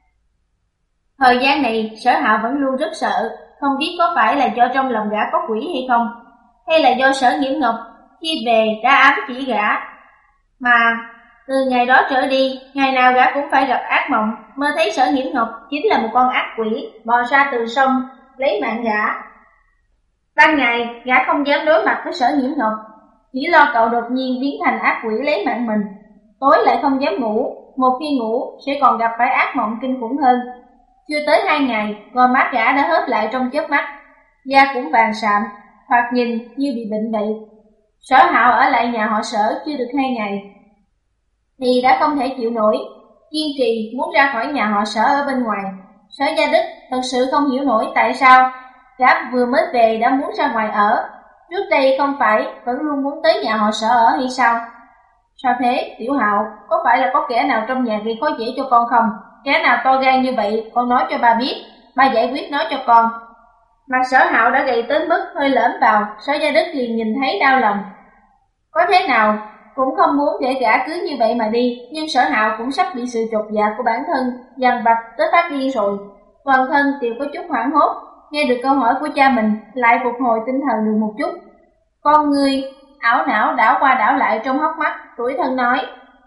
Thời gian này Sở Hạo vẫn luôn rất sợ, không biết có phải là do trong lòng gã có quỷ hay không, hay là do Sở Nhiễm Ngọc khi về đã ám chỉ gã. Mà từ ngày đó trở đi, ngày nào gã cũng phải gặp ác mộng, mơ thấy Sở Nhiễm Ngọc chính là một con ác quỷ bò ra từ sông lấy mạng gã. Ban ngày gã không dám đối mặt với Sở Nhiễm Ngọc, chỉ lo cậu đột nhiên biến thành ác quỷ lấy mạng mình. Tối lại không dám ngủ, một khi ngủ sẽ còn gặp phải ác mộng kinh khủng hơn. Chưa tới hai ngày, gò má gã đã hớp lại trong chớp mắt, da cũng vàng sạm, thoạt nhìn như bị bệnh vậy. Sở Hạo ở lại nhà họ Sở chưa được hai ngày thì đã không thể chịu nổi, kiên trì muốn ra khỏi nhà họ Sở ở bên ngoài. Sở Gia Đức thật sự không hiểu nổi tại sao gã vừa mới về đã muốn ra ngoài ở, trước đây không phải vẫn luôn muốn tới nhà họ Sở ở hay sao? Sao thế, Tiểu Hạo, có phải là có kẻ nào trong nhà gây khó dễ cho con không? Kẻ nào to gan như vậy, con nói cho ba biết, ba giải quyết nó cho con. Mặt Sở Hạo đã gầy tới mức hơi lõm vào, Sở Gia Đức liền nhìn thấy đau lòng. Có thế nào cũng không muốn để gã cứ như vậy mà đi, nhưng Sở Hạo cũng sắp bị sự chột dạ của bản thân dằn vặt tới phát điên rồi. Toàn thân đều có chút hoảng hốt, nghe được câu hỏi của cha mình lại phục hồi tinh thần được một chút. Con người ảo não đảo qua đảo lại trong hốc mắt, tủi thân nói: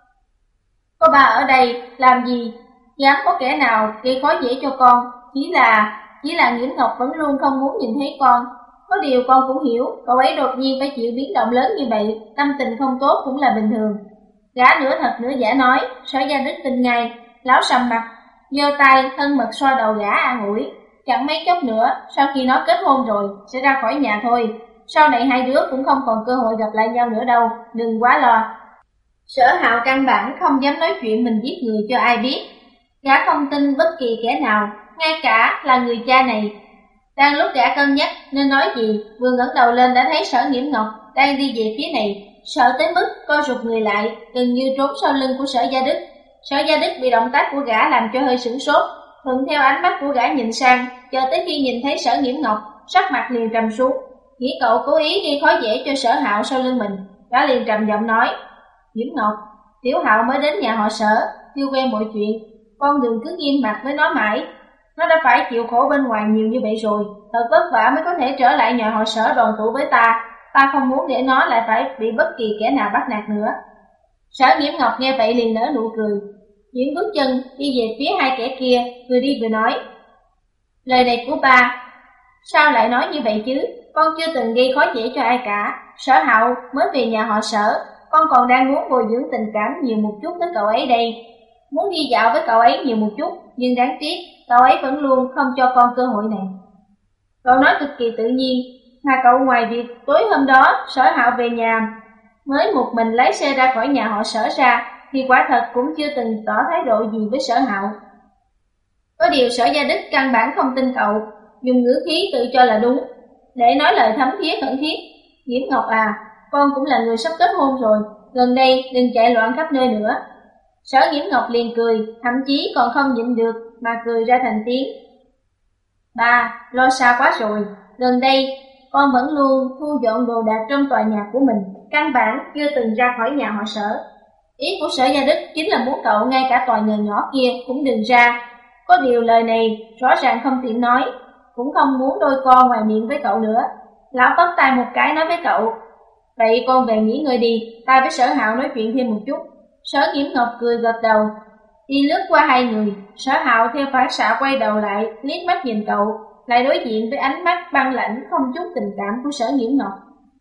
có ba ở đây, làm gì dám có kẻ nào gây khó dễ cho con, chỉ là chỉ là Nhiễm Ngọc vẫn luôn không muốn nhìn thấy con. Có điều con cũng hiểu, cậu ấy đột nhiên phải chịu biến động lớn như vậy, tâm tình không tốt cũng là bình thường. Gã nửa thật nửa giả nói. Sở Gia Đức tin ngay, lão sầm mặt, giơ tay thân mật xoa đầu gã an ủi: chẳng mấy chốc nữa, sau khi nó kết hôn rồi, sẽ ra khỏi nhà thôi. Sau này hai đứa cũng không còn cơ hội gặp lại nhau nữa đâu, đừng quá lo. Sở Hạo căn bản không dám nói chuyện mình giết người cho ai biết. Gã không tin bất kỳ kẻ nào ngay cả là người cha này. Đang lúc gã cân nhắc nên nói gì, vừa ngẩng đầu lên đã thấy Sở Nghiễm Ngọc đang đi về phía này, sợ tới mức co rụt người lại, gần như trốn sau lưng của Sở Gia Đức. Sở Gia Đức bị động tác của gã làm cho hơi sửng sốt, thuận theo ánh mắt của gã nhìn sang, cho tới khi nhìn thấy Sở Nghiễm Ngọc, sắc mặt liền trầm xuống, nghĩ cậu cố ý gây khó dễ cho Sở Hạo sau lưng mình. Gã liền trầm giọng nói: Nghiễm Ngọc, Tiểu Hạo mới đến nhà họ Sở, chưa quen mọi chuyện, con đừng cứ nghiêm mặt với nó mãi. Nó đã phải chịu khổ bên ngoài nhiều như vậy rồi, thật vất vả mới có thể trở lại nhà họ Sở đoàn tụ với ta. Ta không muốn để nó lại phải bị bất kỳ kẻ nào bắt nạt nữa. Sở Nghiễm Ngọc nghe vậy liền nở nụ cười, chuyển bước chân đi về phía hai kẻ kia, vừa đi vừa nói: Lời này của ba, sao lại nói như vậy chứ? Con chưa từng gây khó dễ cho ai cả. Sở Hạo mới về nhà họ Sở, con còn đang muốn bồi dưỡng tình cảm nhiều một chút với cậu ấy đây. Muốn đi dạo với cậu ấy nhiều một chút, nhưng đáng tiếc cậu ấy vẫn luôn không cho con cơ hội này. Cậu nói cực kỳ tự nhiên, mà cậu ngoài việc tối hôm đó Sở Hạo về nhà mới một mình lái xe ra khỏi nhà họ Sở ra, thì quả thật cũng chưa từng tỏ thái độ gì với Sở Hạo. Có điều Sở Gia Đức căn bản không tin cậu, dùng ngữ khí tự cho là đúng, để nói lời thấm thía khẩn thiết: Nghiễm Ngọc à, con cũng là người sắp kết hôn rồi, gần đây đừng chạy loạn khắp nơi nữa. Sở Nghiễm Ngọc liền cười, thậm chí còn không nhịn được mà cười ra thành tiếng. Ba, lo xa quá rồi, gần đây con vẫn luôn thu dọn đồ đạc trong tòa nhà của mình, căn bản chưa từng ra khỏi nhà họ Sở. Ý của Sở Gia Đức chính là muốn cậu ngay cả tòa nhà nhỏ kia cũng đừng ra. Có điều lời này rõ ràng không tiện nói, cũng không muốn đôi con ngoài miệng với cậu nữa. Lão tóc tay một cái nói với cậu: Vậy con về nghỉ ngơi đi, ta với Sở Hạo nói chuyện thêm một chút. Sở Nghiễm Ngọc cười gật đầu, đi lướt qua hai người. Sở Hạo theo phản xạ quay đầu lại, liếc mắt nhìn cậu, lại đối diện với ánh mắt băng lãnh không chút tình cảm của Sở Nghiễm Ngọc.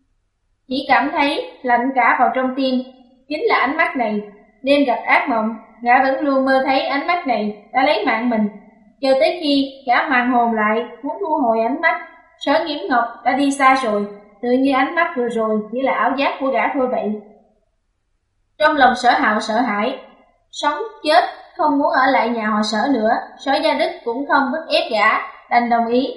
Chỉ cảm thấy lạnh cả vào trong tim. Chính là ánh mắt này, đêm gặp ác mộng, gã vẫn luôn mơ thấy ánh mắt này đã lấy mạng mình. Chờ tới khi gã hoàn hồn lại, muốn thu hồi ánh mắt, Sở Nghiễm Ngọc đã đi xa rồi, tự như ánh mắt vừa rồi chỉ là ảo giác của gã thôi vậy. Trong lòng Sở Hạo sợ hãi, sống chết không muốn ở lại nhà họ Sở nữa. Sở Gia Đức cũng không bức ép gã, đành đồng ý.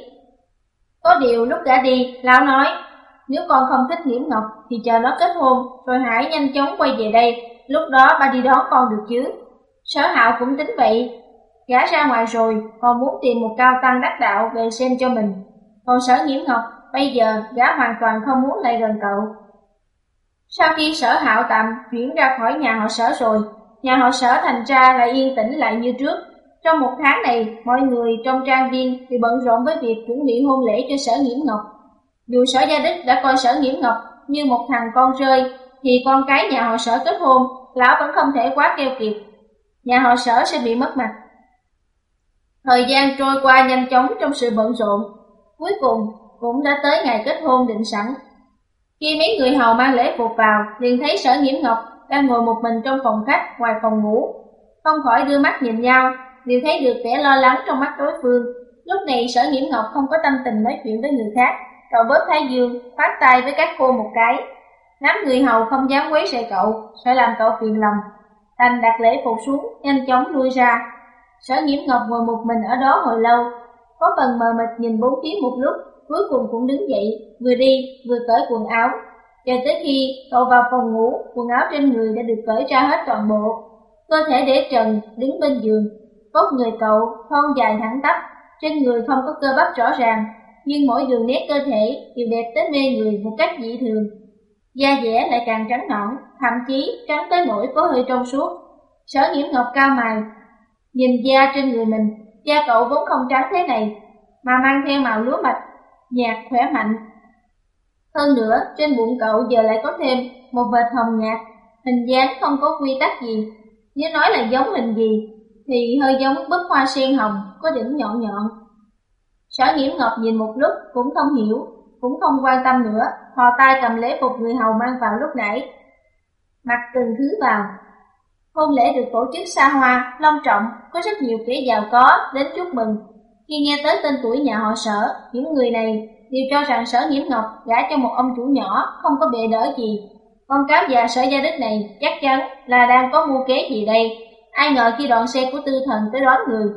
Có điều lúc gã đi, lão nói: Nếu con không thích Nghiễm Ngọc thì chờ nó kết hôn, rồi hãy nhanh chóng quay về đây, lúc đó ba đi đón con được chứ. Sở Hạo cũng tính vậy, gã ra ngoài rồi còn muốn tìm một cao tăng đắc đạo về xem cho mình. Còn Sở Nghiễm Ngọc bây giờ gã hoàn toàn không muốn lại gần cậu. Sau khi Sở Hạo tạm chuyển ra khỏi nhà họ Sở rồi, nhà họ Sở thành ra lại yên tĩnh lại như trước. Trong một tháng này, mọi người trong trang viên thì bận rộn với việc chuẩn bị hôn lễ cho Sở Nghiễm Ngọc. Dù Sở Gia Đức đã coi Sở Nghiễm Ngọc như một thằng con rơi, thì con cái nhà họ Sở kết hôn, lão vẫn không thể quá keo kiệt. Nhà họ Sở sẽ bị mất mặt. Thời gian trôi qua nhanh chóng trong sự bận rộn, cuối cùng cũng đã tới ngày kết hôn định sẵn. Khi mấy người hầu mang lễ phục vào, liền thấy Sở Nghiễm Ngọc đang ngồi một mình trong phòng khách ngoài phòng ngủ. Không khỏi đưa mắt nhìn nhau, đều thấy được vẻ lo lắng trong mắt đối phương. Lúc này Sở Nghiễm Ngọc không có tâm tình nói chuyện với người khác, cậu bóp thái dương, phát tay với các cô một cái. Đám người hầu không dám quấy rầy cậu, sợ làm cậu phiền lòng, thành đặt lễ phục xuống, nhanh chóng lui ra. Sở Nghiễm Ngọc ngồi một mình ở đó hồi lâu, có phần mờ mịt nhìn bốn phía một lúc, cuối cùng cũng đứng dậy, vừa đi vừa cởi quần áo. Cho tới khi cậu vào phòng ngủ, quần áo trên người đã được cởi ra hết toàn bộ. Cơ thể để trần, đứng bên giường. Vóc người cậu thon dài thẳng tắp, trên người không có cơ bắp rõ ràng, nhưng mỗi đường nét cơ thể đều đẹp tới mê người một cách dị thường. Da dẻ lại càng trắng nõn, thậm chí trắng tới nỗi có hơi trong suốt. Sở Nghiễm Ngọc cau mày, nhìn da trên người mình. Da cậu vốn không trắng thế này, mà mang theo màu lúa mạch, nhạt khỏe mạnh. Hơn nữa, trên bụng cậu giờ lại có thêm một vệt hồng nhạt, hình dáng không có quy tắc gì. Nếu nói là giống hình gì, thì hơi giống bức hoa sen hồng, có đỉnh nhọn nhọn. Sở Nghiễm Ngọc nhìn một lúc cũng không hiểu, cũng không quan tâm nữa, thò tay cầm lễ phục người hầu mang vào lúc nãy, mặc từng thứ vào. Hôn lễ được tổ chức xa hoa, long trọng, có rất nhiều kẻ giàu có đến chúc mừng. Khi nghe tới tên tuổi nhà họ Sở, những người này đều cho rằng Sở Nghiễm Ngọc gả cho một ông chủ nhỏ, không có bệ đỡ gì. Con cáo già Sở Gia Đức này chắc chắn là đang có mưu kế gì đây. Ai ngờ khi đoàn xe của Tư Thần tới đón người,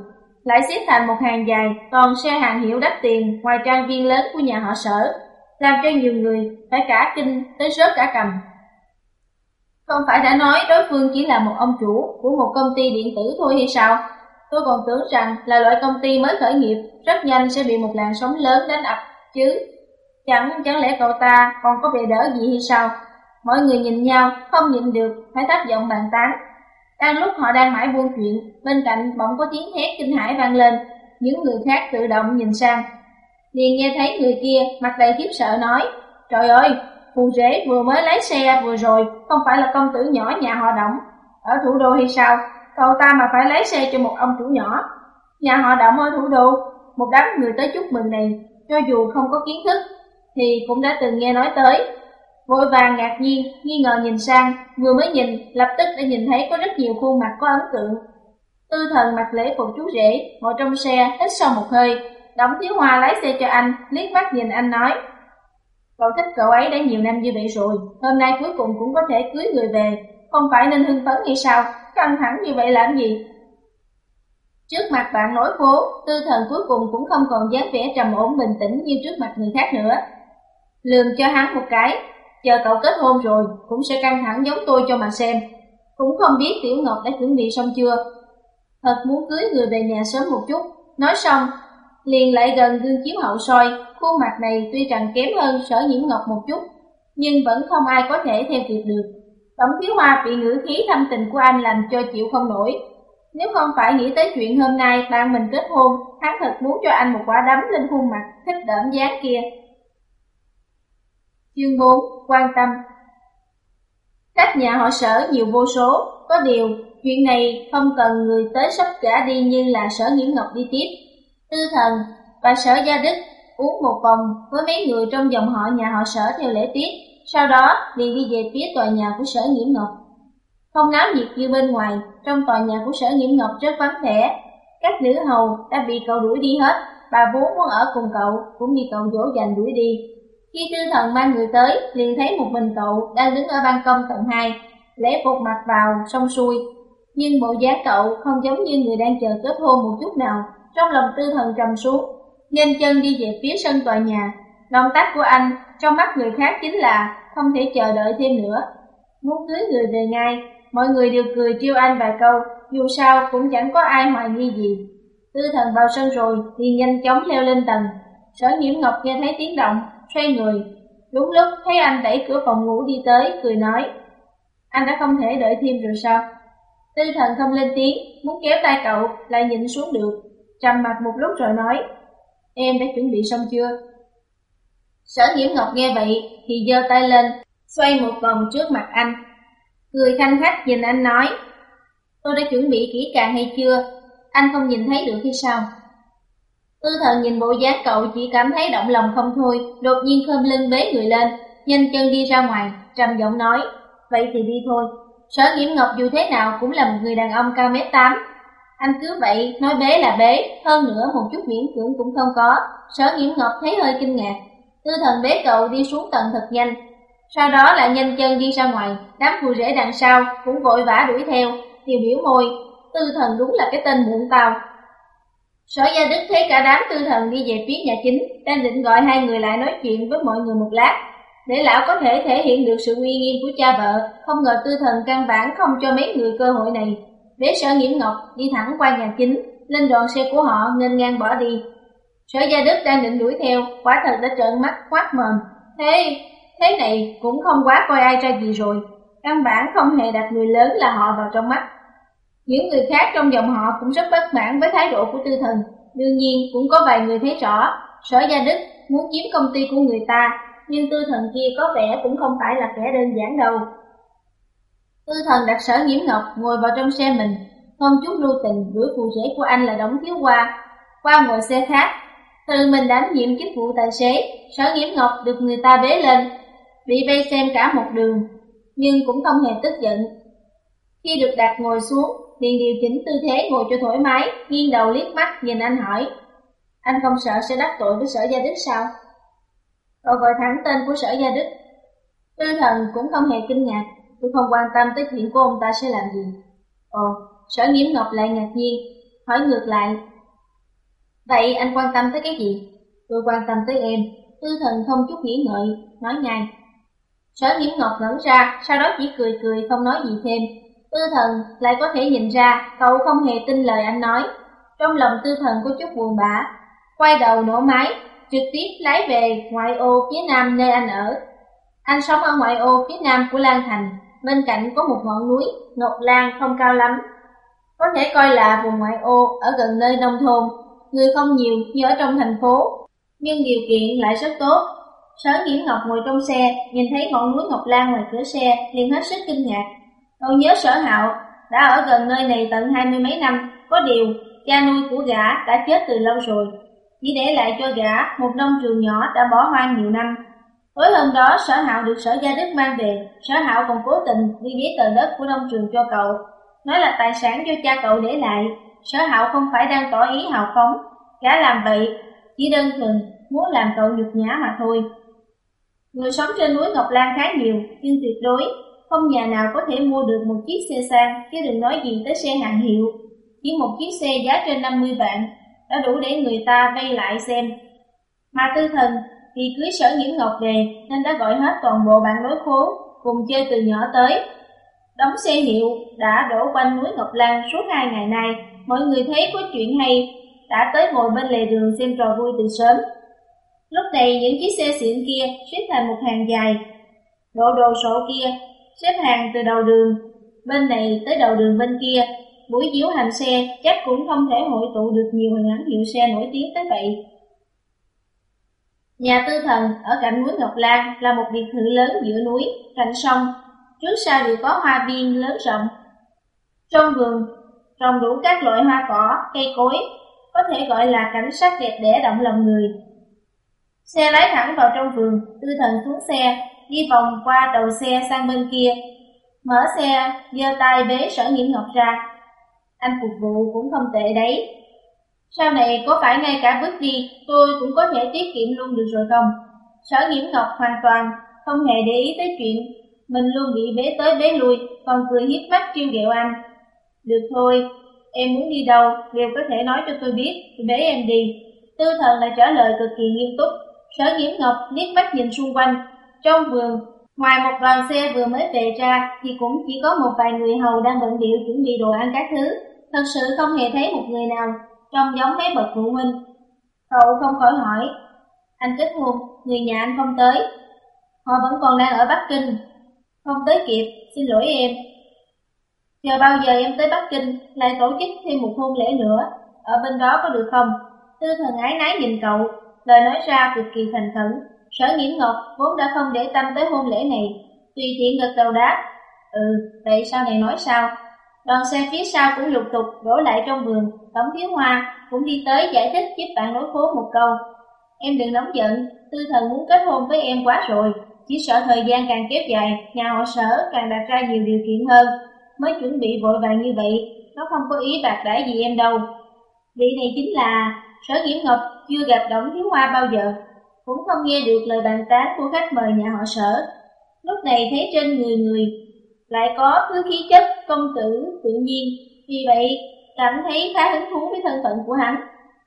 lại xếp thành một hàng dài toàn xe hàng hiệu đắt tiền ngoài trang viên lớn của nhà họ Sở, làm cho nhiều người phải cả kinh tới rớt cả cằm. Không phải đã nói đối phương chỉ là một ông chủ của một công ty điện tử thôi hay sao? Tôi còn tưởng rằng là loại công ty mới khởi nghiệp, rất nhanh sẽ bị một làn sóng lớn đánh ập chứ. Chẳng chẳng lẽ cậu ta còn có bề đỡ gì hay sao? Mọi người nhìn nhau, không nhịn được, phải thấp giọng bàn tán. Đang lúc họ đang mãi buôn chuyện, bên cạnh bỗng có tiếng hét kinh hãi vang lên. Những người khác tự động nhìn sang, liền nghe thấy người kia mặt đầy khiếp sợ nói: Trời ơi, phù rể vừa mới lấy xe vừa rồi, không phải là công tử nhỏ nhà họ Đổng ở thủ đô hay sao? Cậu ta mà phải lấy xe cho một ông chủ nhỏ nhà họ Đổng ở thủ đô. Một đám người tới chúc mừng này, cho dù không có kiến thức thì cũng đã từng nghe nói tới. Vội vàng ngạc nhiên, nghi ngờ nhìn sang, vừa mới nhìn, lập tức đã nhìn thấy có rất nhiều khuôn mặt có ấn tượng. Tư Thần mặc lễ phục chú rể, ngồi trong xe, hít sâu một hơi. Đổng Thiếu Hoa lái xe cho anh, liếc mắt nhìn anh nói: Cậu thích cậu ấy đã nhiều năm như vậy rồi, hôm nay cuối cùng cũng có thể cưới người về, không phải nên hưng phấn hay sao? Căng thẳng như vậy làm gì? Trước mặt bạn nối phố, Tư Thần cuối cùng cũng không còn dáng vẻ trầm ổn bình tĩnh như trước mặt người khác nữa. Lườm cho hắn một cái: Chờ cậu kết hôn rồi, cũng sẽ căng thẳng giống tôi cho mà xem. Cũng không biết Tiểu Ngọc đã chuẩn bị xong chưa? Thật muốn cưới người về nhà sớm một chút. Nói xong, liền lại gần gương chiếu hậu soi. Khuôn mặt này tuy rằng kém hơn Sở Nhiễm Ngọc một chút, nhưng vẫn không ai có thể theo kịp được. Đổng Thiếu Hoa bị ngữ khí thâm tình của anh làm cho chịu không nổi. Nếu không phải nghĩ tới chuyện hôm nay bạn mình kết hôn, hắn thật muốn cho anh một quả đấm lên khuôn mặt thích đỡm dáng kia. Chương bốn. Quan tâm. Khách nhà họ Sở nhiều vô số, có điều chuyện này không cần người tới sắp gả đi như là Sở Nhiễm Ngọc đi tiếp. Tư Thần và Sở Gia Đức uống một vòng với mấy người trong dòng họ nhà họ Sở theo lễ tiết, sau đó liền đi về phía tòa nhà của Sở Nhiễm Ngọc. Không náo nhiệt như bên ngoài, trong tòa nhà của Sở Nhiễm Ngọc rất vắng vẻ. Các nữ hầu đã bị cậu đuổi đi hết, bà vốn muốn ở cùng cậu cũng bị cậu dỗ dành đuổi đi. Khi Tư Thần mang người tới, liền thấy một mình cậu đang đứng ở ban công tầng hai, lễ phục mặc vào xong xuôi, nhưng bộ dáng cậu không giống như người đang chờ kết hôn một chút nào. Trong lòng Tư Thần trầm xuống, nhanh chân đi về phía sân tòa nhà. Động tác của anh trong mắt người khác chính là không thể chờ đợi thêm nữa, muốn cưới người về ngay. Mọi người đều cười trêu anh vài câu, dù sao cũng chẳng có ai hoài nghi gì. Tư Thần vào sân rồi liền nhanh chóng leo lên tầng. Sở Nhiễm Ngọc nghe thấy tiếng động, xoay người. Đúng lúc thấy anh đẩy cửa phòng ngủ đi tới, cười nói: Anh đã không thể đợi thêm rồi sao? Tư Thần không lên tiếng, muốn kéo tay cậu, lại nhịn xuống được, trầm mặt một lúc rồi nói: Em đã chuẩn bị xong chưa? Sở Nhiễm Ngọc nghe vậy thì giơ tay lên, xoay một vòng trước mặt anh, cười khanh khách nhìn anh nói: Tôi đã chuẩn bị kỹ càng hay chưa? Anh không nhìn thấy được hay sao? Tư Thần nhìn bộ dáng cậu chỉ cảm thấy động lòng không thôi, đột nhiên khom lưng bế người lên, nhanh chân đi ra ngoài, trầm giọng nói: Vậy thì đi thôi. Sở Nhiễm Ngọc dù thế nào cũng là một người đàn ông cao mét tám. Anh cứ vậy nói bế là bế, hơn nữa một chút miễn cưỡng cũng không có. Sở Nhiễm Ngọc thấy hơi kinh ngạc. Tư Thần bế cậu đi xuống tầng thật nhanh, sau đó lại nhanh chân đi ra ngoài. Đám phù rể đằng sau cũng vội vã đuổi theo, đều biểu môi: Tư Thần đúng là cái tên muộn tao. Sở Gia Đức thấy cả đám Tư Thần đi về phía nhà chính, đang định gọi hai người lại nói chuyện với mọi người một lát, để lão có thể thể hiện được sự uy nghiêm của cha vợ. Không ngờ Tư Thần căn bản không cho mấy người cơ hội này, để Sở Nhiễm Ngọc đi thẳng qua nhà chính, lên đoàn xe của họ nghênh ngang bỏ đi. Sở Gia Đức đang định đuổi theo, quả thật đã trợn mắt quát mồm: Thế, thế này cũng không quá coi ai ra gì rồi, căn bản không hề đặt người lớn là họ vào trong mắt. Những người khác trong dòng họ cũng rất bất mãn với thái độ của Tư Thần. Đương nhiên cũng có vài người thấy rõ Sở Gia Đức muốn chiếm công ty của người ta, nhưng Tư Thần kia có vẻ cũng không phải là kẻ đơn giản đâu. Tư Thần đặt Sở Nhiễm Ngọc ngồi vào trong xe mình, không chút lưu tình đuổi phù rể của anh là Đổng Thiếu Hoa qua ngồi xe khác, tự mình đảm nhiệm chức vụ tài xế. Sở Nhiễm Ngọc được người ta bế lên, bị vây xem cả một đường, nhưng cũng không hề tức giận. Khi được đặt ngồi xuống, liền điều chỉnh tư thế ngồi cho thoải mái, nghiêng đầu liếc mắt nhìn anh hỏi: Anh không sợ sẽ đắc tội với Sở Gia Đức sao? Cậu gọi thẳng tên của Sở Gia Đức. Tư Thần cũng không hề kinh ngạc: Tôi không quan tâm tới chuyện của ông ta sẽ làm gì. Ồ, Sở Nhiễm Ngọc lại ngạc nhiên, hỏi ngược lại: Vậy anh quan tâm tới cái gì? Tôi quan tâm tới em. Tư Thần không chút nghĩ ngợi, nói ngay. Sở Nhiễm Ngọc ngẩn ra, sau đó chỉ cười cười không nói gì thêm. Tư Thần lại có thể nhìn ra cậu không hề tin lời anh nói. Trong lòng Tư Thần có chút buồn bã, quay đầu nổ máy, trực tiếp lái về ngoại ô phía nam nơi anh ở. Anh sống ở ngoại ô phía nam của Lan Thành, bên cạnh có một ngọn núi, Ngọc Lan không cao lắm. Có thể coi là vùng ngoại ô ở gần nơi nông thôn, người không nhiều như ở trong thành phố, nhưng điều kiện lại rất tốt. Sở Nhiễm Ngọc ngồi trong xe, nhìn thấy ngọn núi Ngọc Lan ngoài cửa xe, liền hết sức kinh ngạc. Cậu nhớ Sở Hạo đã ở gần nơi này tận hai mươi mấy năm, có điều cha nuôi của gã đã chết từ lâu rồi, chỉ để lại cho gã một nông trường nhỏ đã bỏ hoang nhiều năm. Tối hôm đó Sở Hạo được Sở Gia Đức mang về, Sở Hạo còn cố tình ghi giấy tờ đất của nông trường cho cậu, nói là tài sản do cha cậu để lại. Sở Hạo không phải đang tỏ ý hào phóng, gã làm vậy chỉ đơn thuần muốn làm cậu nhục nhã mà thôi. Người sống trên núi Ngọc Lan khá nhiều, nhưng tuyệt đối không nhà nào có thể mua được một chiếc xe sang, chứ đừng nói gì tới xe hàng hiệu. Chỉ một chiếc xe giá trên năm mươi vạn đã đủ để người ta vây lại xem. Mà Tư Thần vì cưới Sở Nhiễm Ngọc về nên đã gọi hết toàn bộ bạn đối khố cùng chơi từ nhỏ tới. Đống xe hiệu đã đổ quanh núi Ngọc Lan suốt hai ngày nay, mọi người thấy có chuyện hay đã tới ngồi bên lề đường xem trò vui từ sớm. Lúc này những chiếc xe xịn kia xếp thành một hàng dài, độ đồ sộ kia xếp hàng từ đầu đường bên này tới đầu đường bên kia. Buổi diễu hành xe chắc cũng không thể hội tụ được nhiều hình ảnh hiệu xe nổi tiếng tới vậy. Nhà Tư Thần ở cạnh núi Ngọc Lan là một biệt thự lớn giữa núi, cạnh sông, trước sau đều có hoa viên lớn rộng. Trong vườn trồng đủ các loại hoa cỏ, cây cối, có thể gọi là cảnh sắc đẹp đẽ động lòng người. Xe lái thẳng vào trong vườn, Tư Thần xuống xe, đi vòng qua đầu xe sang bên kia, mở xe, giơ tay bế Sở Nhiễm Ngọc ra. Anh phục vụ cũng không tệ đấy. Sau này có phải ngay cả bước đi tôi cũng có thể tiết kiệm luôn được rồi không? Sở Nhiễm Ngọc hoàn toàn không hề để ý tới chuyện mình luôn bị bế tới bế lui, còn cười hiếp mắt trêu ghẹo anh. Được thôi, em muốn đi đâu đều có thể nói cho tôi biết, tôi bế em đi. Tư Thần lại trả lời cực kỳ nghiêm túc. Sở Nhiễm Ngọc liếc mắt nhìn xung quanh. Trong vườn, ngoài một đoàn xe vừa mới về ra thì cũng chỉ có một vài người hầu đang bận bịu chuẩn bị đồ ăn các thứ. Thật sự không hề thấy một người nào trông giống mấy bậc phụ huynh. Cậu không khỏi hỏi, anh kết hôn, người nhà anh không tới. Họ vẫn còn đang ở Bắc Kinh. Không tới kịp, xin lỗi em. Chờ bao giờ em tới Bắc Kinh lại tổ chức thêm một hôn lễ nữa, ở bên đó có được không? Tư Thần ái nái nhìn cậu, lời nói ra cực kỳ thành khẩn. Sở Nhiễm Ngọc vốn đã không để tâm tới hôn lễ này, tùy tiện gật đầu đáp. Ừ, vậy sau này nói sao? Đoàn xe phía sau cũng lục tục đổ lại trong vườn. Tống Thiếu Hoa cũng đi tới giải thích giúp bạn đối khố một câu. Em đừng nóng giận, Tư Thần muốn kết hôn với em quá rồi, chỉ sợ thời gian càng kéo dài, nhà họ Sở càng đặt ra nhiều điều kiện hơn, mới chuẩn bị vội vàng như vậy. Nó không có ý bạc đãi gì em đâu. Vị này chính là... Sở Nhiễm Ngọc chưa gặp Đổng Thiếu Hoa bao giờ, cũng không nghe được lời bàn tán của khách mời nhà họ Sở. Lúc này thấy trên người người lại có thứ khí chất công tử tự nhiên, vì vậy cảm thấy khá hứng thú với thân phận của hắn.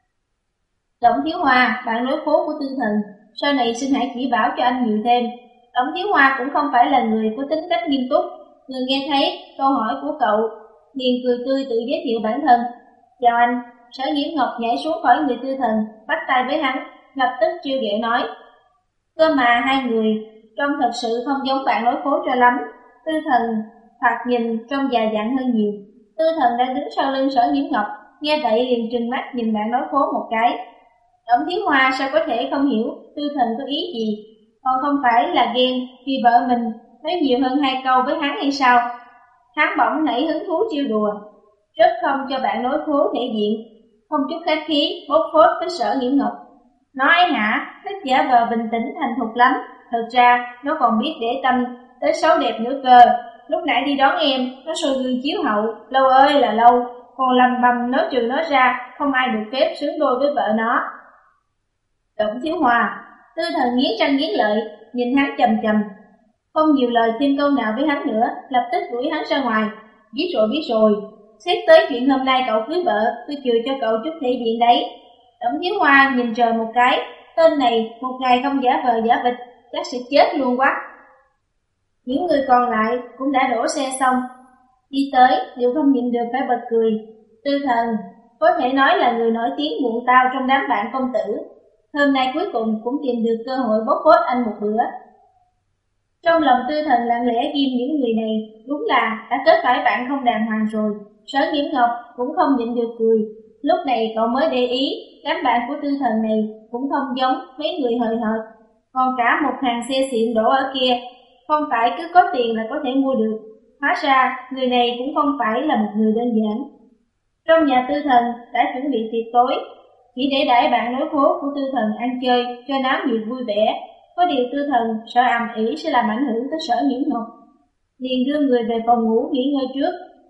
Đổng Thiếu Hoa, bạn đối khố của Tư Thần, sau này xin hãy chỉ bảo cho anh nhiều thêm. Đổng Thiếu Hoa cũng không phải là người có tính cách nghiêm túc. Người nghe thấy câu hỏi của cậu liền cười tươi tự giới thiệu bản thân. Chào anh. Sở Nhiễm Ngọc nhảy xuống khỏi người Tư Thần, bắt tay với hắn, lập tức trêu ghẹo nói. Cơ mà hai người trông thật sự không giống bạn đối khố cho lắm. Tư Thần thoạt nhìn trông già dặn hơn nhiều. Tư Thần đang đứng sau lưng Sở Nhiễm Ngọc, nghe vậy liền trừng mắt nhìn bạn đối khố một cái. Đổng Thiếu Hoa sao có thể không hiểu Tư Thần có ý gì, còn không phải là ghen vì vợ mình nói nhiều hơn hai câu với hắn hay sao? Hắn bỗng nảy hứng thú trêu đùa, rất không cho bạn đối khố thể diện, không chút khách khí bốc phốt với Sở Nhiễm Ngọc. Nói hả, thích giả vờ bình tĩnh thành thục lắm, thật ra nó còn biết để tâm tới xấu đẹp nữa cơ. Lúc nãy đi đón em, nó soi gương chiếu hậu, lâu ơi là lâu, còn lầm bầm nói trừ nó ra, không ai được phép xứng đôi với vợ nó. Đổng Thiếu Hoa, Tư Thần nghiến răng nghiến lợi, nhìn hắn chầm chầm, không nhiều lời thêm câu nào với hắn nữa, lập tức đuổi hắn ra ngoài. Biết rồi biết rồi, xét tới chuyện hôm nay cậu cưới vợ, tôi chừa cho cậu chút thể diện đấy. Đổng Thiếu Hoa nhìn trời một cái, tên này một ngày không giả vờ giả vịt, chắc sẽ chết luôn quá. Những người còn lại cũng đã đổ xe xong, đi tới đều không nhịn được phải bật cười. Tư Thần có thể nói là người nổi tiếng muộn tao trong đám bạn công tử, hôm nay cuối cùng cũng tìm được cơ hội bóc phốt anh một bữa. Trong lòng Tư Thần lặng lẽ ghim những người này, đúng là đã kết phải bạn không đàng hoàng rồi. Sở Nghiễm Ngọc cũng không nhịn được cười, lúc này cậu mới để ý, đám bạn của Tư Thần này cũng không giống mấy người hời hợt, còn cả một hàng xe xịn đổ ở kia, không phải cứ có tiền là có thể mua được. Hóa ra, người này cũng không phải là một người đơn giản. Trong nhà Tư Thần đã chuẩn bị tiệc tối, chỉ để đãi bạn nối phố của Tư Thần ăn chơi cho náo nhiệt vui vẻ. Có điều Tư Thần sợ ầm ĩ sẽ làm ảnh hưởng tới Sở Nghiễm Ngọc, liền đưa người về phòng ngủ nghỉ ngơi trước.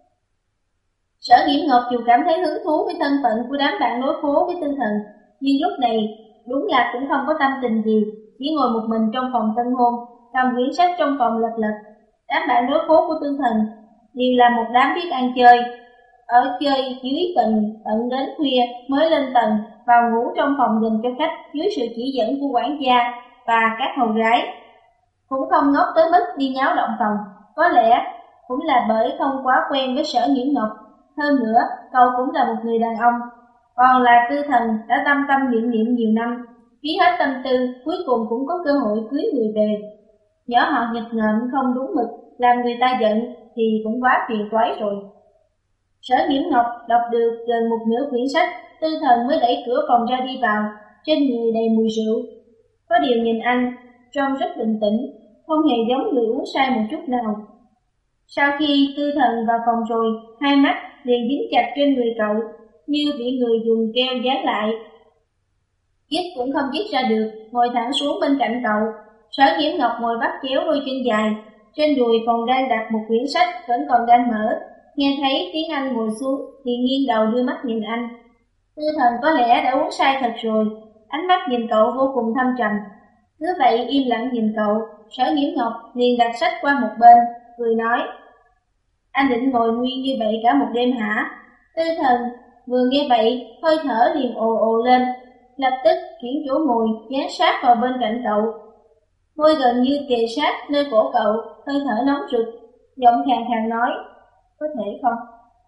Sở Nghiễm Ngọc dù cảm thấy hứng thú với thân phận của đám bạn nối phố với Tư Thần, nhưng lúc này đúng là cũng không có tâm tình gì, chỉ ngồi một mình trong phòng tân hôn, cầm quyển sách trong phòng lật lật. Đám bạn nối phố của Tư Thần đều là một đám biết ăn chơi, ở chơi dưới tầng tận đến khuya mới lên tầng, vào ngủ trong phòng dành cho khách dưới sự chỉ dẫn của quản gia và các hầu gái. Cũng không ngốc tới mức đi nháo động phòng, có lẽ cũng là bởi không quá quen với Sở Nghiễm Ngọc. Hơn nữa, cậu cũng là một người đàn ông, còn là Tư Thần đã tâm tâm niệm niệm nhiều năm, phí hết tâm tư, cuối cùng cũng có cơ hội cưới người về. Nhỏ họ nghịch ngợm không đúng mực, làm người ta giận thì cũng quá phiền toái rồi. Sở Nghiễm Ngọc đọc được gần một nửa quyển sách, Tư Thần mới đẩy cửa phòng ra đi vào, trên người đầy mùi rượu. Có điều nhìn anh, trông rất bình tĩnh, không hề giống người uống say một chút nào. Sau khi Tư Thần vào phòng rồi, hai mắt liền dính chặt trên người cậu, như bị người dùng keo dán lại. Dứt cũng không dứt ra được, ngồi thẳng xuống bên cạnh cậu. Sở Nghiễm Ngọc ngồi bắt chéo đôi chân dài, trên đùi còn đang đặt một quyển sách vẫn còn đang mở. Nghe thấy tiếng anh ngồi xuống thì nghiêng đầu đưa mắt nhìn anh. Tư Thần có lẽ đã uống say thật rồi, ánh mắt nhìn cậu vô cùng thâm trầm. Cứ vậy im lặng nhìn cậu, Sở Nghiễm Ngọc liền đặt sách qua một bên, cười nói: Anh định ngồi nguyên như vậy cả một đêm hả? Tư Thần vừa nghe vậy, hơi thở liền ồ ồ lên, lập tức chuyển chỗ ngồi dán sát vào bên cạnh cậu. Môi gần như kề sát nơi cổ cậu, hơi thở nóng rực, giọng khàn khàn nói: Có thể không?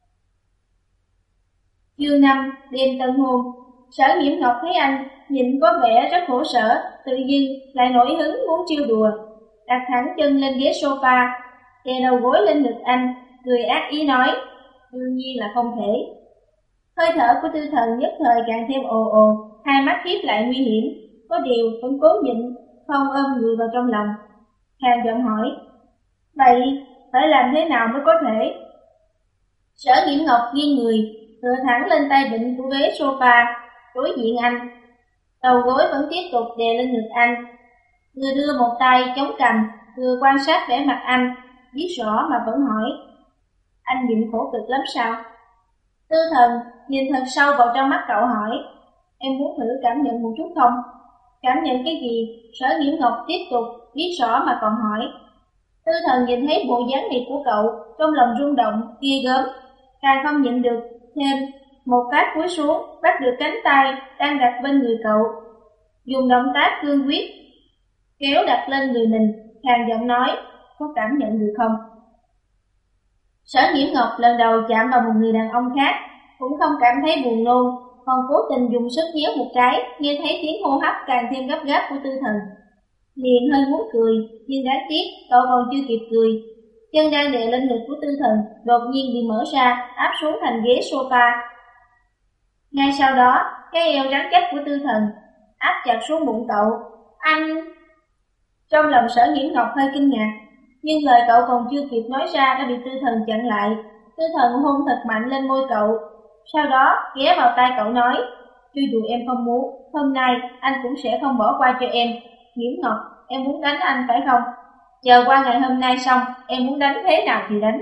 Chương năm, đêm tân hôn. Sở Nghiễm Ngọc thấy anh nhìn có vẻ rất khổ sở, tự dưng lại nổi hứng muốn trêu đùa, đặt thẳng chân lên ghế sofa, đè đầu gối lên ngực anh, cười ác ý nói: Đương nhiên là không thể. Hơi thở của Tư Thần nhất thời càng thêm ồ ồ, hai mắt híp lại nguy hiểm, có điều vẫn cố nhịn không ôm người vào trong lòng. Khàn giọng hỏi: Vậy phải làm thế nào mới có thể? Sở Nghiễm Ngọc nghiêng người, tựa thẳng lên tay vịn của ghế sofa, đối diện anh. Đầu gối vẫn tiếp tục đè lên ngực anh, vừa đưa một tay chống cằm, vừa quan sát vẻ mặt anh, biết rõ mà vẫn hỏi: Anh nhịn khổ cực lắm sao? Tư Thần nhìn thật sâu vào trong mắt cậu hỏi: Em muốn thử cảm nhận một chút không? Cảm nhận cái gì? Sở Nghiễm Ngọc tiếp tục, biết rõ mà còn hỏi. Tư Thần nhìn thấy bộ dáng này của cậu, trong lòng rung động, ghê gớm, càng không nhịn được thêm, một phát cúi xuống, bắt được cánh tay đang đặt bên người cậu, dùng động tác cương quyết kéo đặt lên người mình, khàn giọng nói: Có cảm nhận được không? Sở Nghiễm Ngọc lần đầu chạm vào một người đàn ông khác, cũng không cảm thấy buồn nôn, còn cố tình dùng sức nhéo một cái, nghe thấy tiếng hô hấp càng thêm gấp gáp của Tư Thần. Liền hơi muốn cười, nhưng đáng tiếc cậu còn chưa kịp cười, chân đang đè lên ngực của Tư Thần đột nhiên bị mở ra, áp xuống thành ghế sofa. Ngay sau đó, cái eo rắn chắc của Tư Thần áp chặt xuống bụng cậu. Anh! Trong lòng Sở Nghiễm Ngọc hơi kinh ngạc, nhưng lời cậu còn chưa kịp nói ra đã bị Tư Thần chặn lại. Tư Thần hôn thật mạnh lên môi cậu, sau đó ghé vào tai cậu nói: Cho dù em không muốn, hôm nay anh cũng sẽ không bỏ qua cho em. Nghiễm Ngọc, em muốn đánh anh phải không? Chờ qua ngày hôm nay xong, em muốn đánh thế nào thì đánh.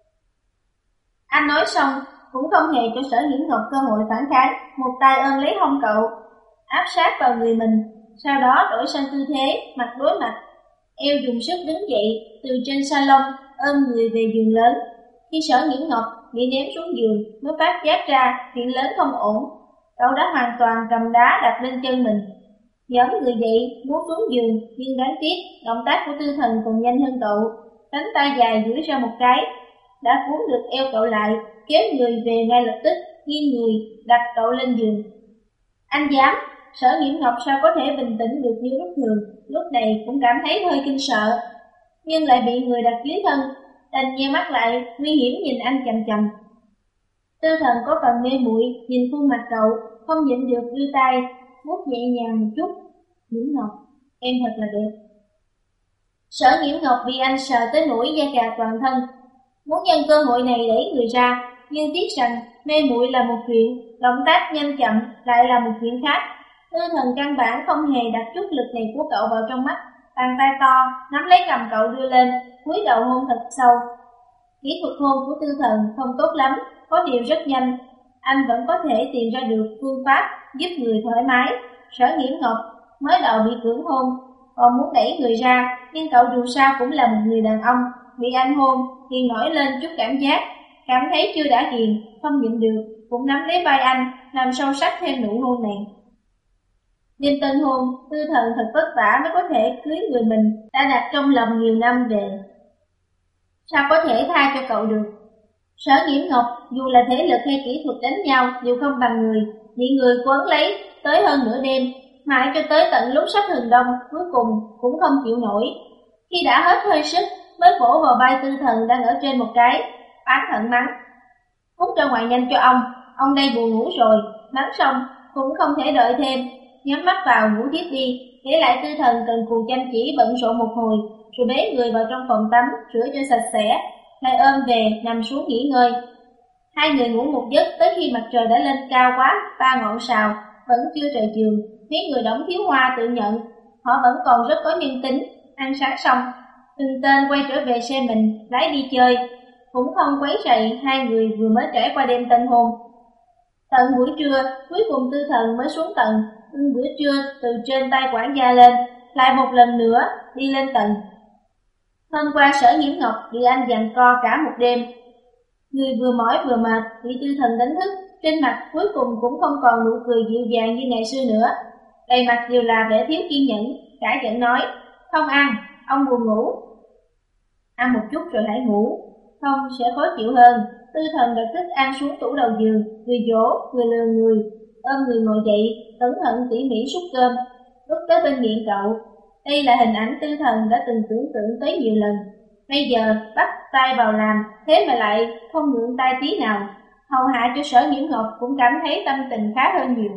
Anh nói xong, cũng không hề cho Sở Nghiễm Ngọc cơ hội phản kháng, một tay ôm lấy hông cậu, áp sát vào người mình, sau đó đổi sang tư thế mặt đối mặt, eo dùng sức đứng dậy từ trên salon ôm người về giường lớn. Khi Sở Nghiễm Ngọc bị ném xuống giường mới phát giác ra chuyện lớn không ổn, cậu đã hoàn toàn cầm đá đập lên chân mình. Nhóm người dậy, muốn xuống giường, nhưng đáng tiếc, động tác của Tư Thần còn nhanh hơn cậu. Cánh tay dài duỗi ra một cái, đã cuốn được eo cậu lại, kéo người về ngay lập tức, nghiêng người, đặt cậu lên giường. Anh dám, Sở Nghiễm Ngọc sao có thể bình tĩnh được như lúc thường, lúc này cũng cảm thấy hơi kinh sợ, nhưng lại bị người đặt dưới thân, đành nheo mắt lại, nguy hiểm nhìn anh chằm chằm. Tư Thần có phần mê muội nhìn khuôn mặt cậu, không nhịn được đưa tay vuốt nhẹ nhàng một chút. Nghiễm Ngọc, em thật là đẹp. Sở Nghiễm Ngọc bị anh sờ tới nỗi da gà toàn thân, muốn nhân cơ hội này đẩy người ra, nhưng tiếc rằng mê muội là một chuyện, động tác nhanh chậm lại là một chuyện khác. Tư Thần căn bản không hề đặt chút lực này của cậu vào trong mắt, bàn tay to nắm lấy cầm cậu đưa lên, cúi đầu hôn thật sâu. Kỹ thuật hôn của Tư Thần không tốt lắm, có điều rất nhanh, anh vẫn có thể tìm ra được phương pháp giúp người thoải mái. Sở Nghiễm Ngọc mới đầu bị cưỡng hôn, còn muốn đẩy người ra, nhưng cậu dù sao cũng là một người đàn ông, bị anh hôn thì nổi lên chút cảm giác, cảm thấy chưa đã ghiền, không nhịn được, cũng nắm lấy vai anh, làm sâu sắc thêm nụ hôn này. Đêm tân hôn, Tư Thần thật vất vả mới có thể cưới người mình đã đặt trong lòng nhiều năm về. Sao có thể tha cho cậu được? Sở Nghiễm Ngọc dù là thể lực hay kỹ thuật đánh nhau đều không bằng người, bị người quấn lấy tới hơn nửa đêm, mãi cho tới tận lúc sắp hừng đông, cuối cùng cũng không chịu nổi. Khi đã hết hơi sức, mới vỗ vào vai Tư Thần đang ở trên một cái, oán hận mắng: "Cút ra ngoài nhanh cho ông, ông đây buồn ngủ rồi." Mắng xong cũng không thể đợi thêm, nhắm mắt vào ngủ tiếp đi, để lại Tư Thần cần cù chăm chỉ bận rộn một hồi, rồi bế người vào trong phòng tắm rửa cho sạch sẽ, lại ôm về nằm xuống nghỉ ngơi. Hai người ngủ một giấc tới khi mặt trời đã lên cao quá ba ngọn sào, vẫn chưa rời giường. Mấy người Đổng Thiếu Hoa tự nhận họ vẫn còn rất có nhân tính. Ăn sáng xong, từng tên quay trở về xe mình lái đi chơi, cũng không quấy rầy hai người vừa mới trải qua đêm tân hôn. Tận buổi trưa, cuối cùng Tư Thần mới xuống tầng, bưng bữa trưa từ trên tay quản gia lên, lại một lần nữa đi lên tầng. Hôm qua Sở Nghiễm Ngọc bị anh giằng co cả một đêm, người vừa mỏi vừa mệt, bị Tư Thần đánh thức, trên mặt cuối cùng cũng không còn nụ cười dịu dàng như ngày xưa nữa, đầy mặt đều là vẻ thiếu kiên nhẫn, cả giận nói: "Không ăn, ông buồn ngủ." "Ăn một chút rồi hãy ngủ, không sẽ khó chịu hơn." Tư Thần đặt thức ăn xuống tủ đầu giường, người dỗ, người lừa người, ôm người ngồi dậy, cẩn thận tỉ mỉ xúc cơm, đút tới bên miệng cậu. Đây là hình ảnh Tư Thần đã từng tưởng tượng tới nhiều lần, bây giờ bắt tay vào làm, thế mà lại không ngượng tay tí nào. Hầu hạ cho Sở Nghiễm Ngọc cũng cảm thấy tâm tình khá hơn nhiều.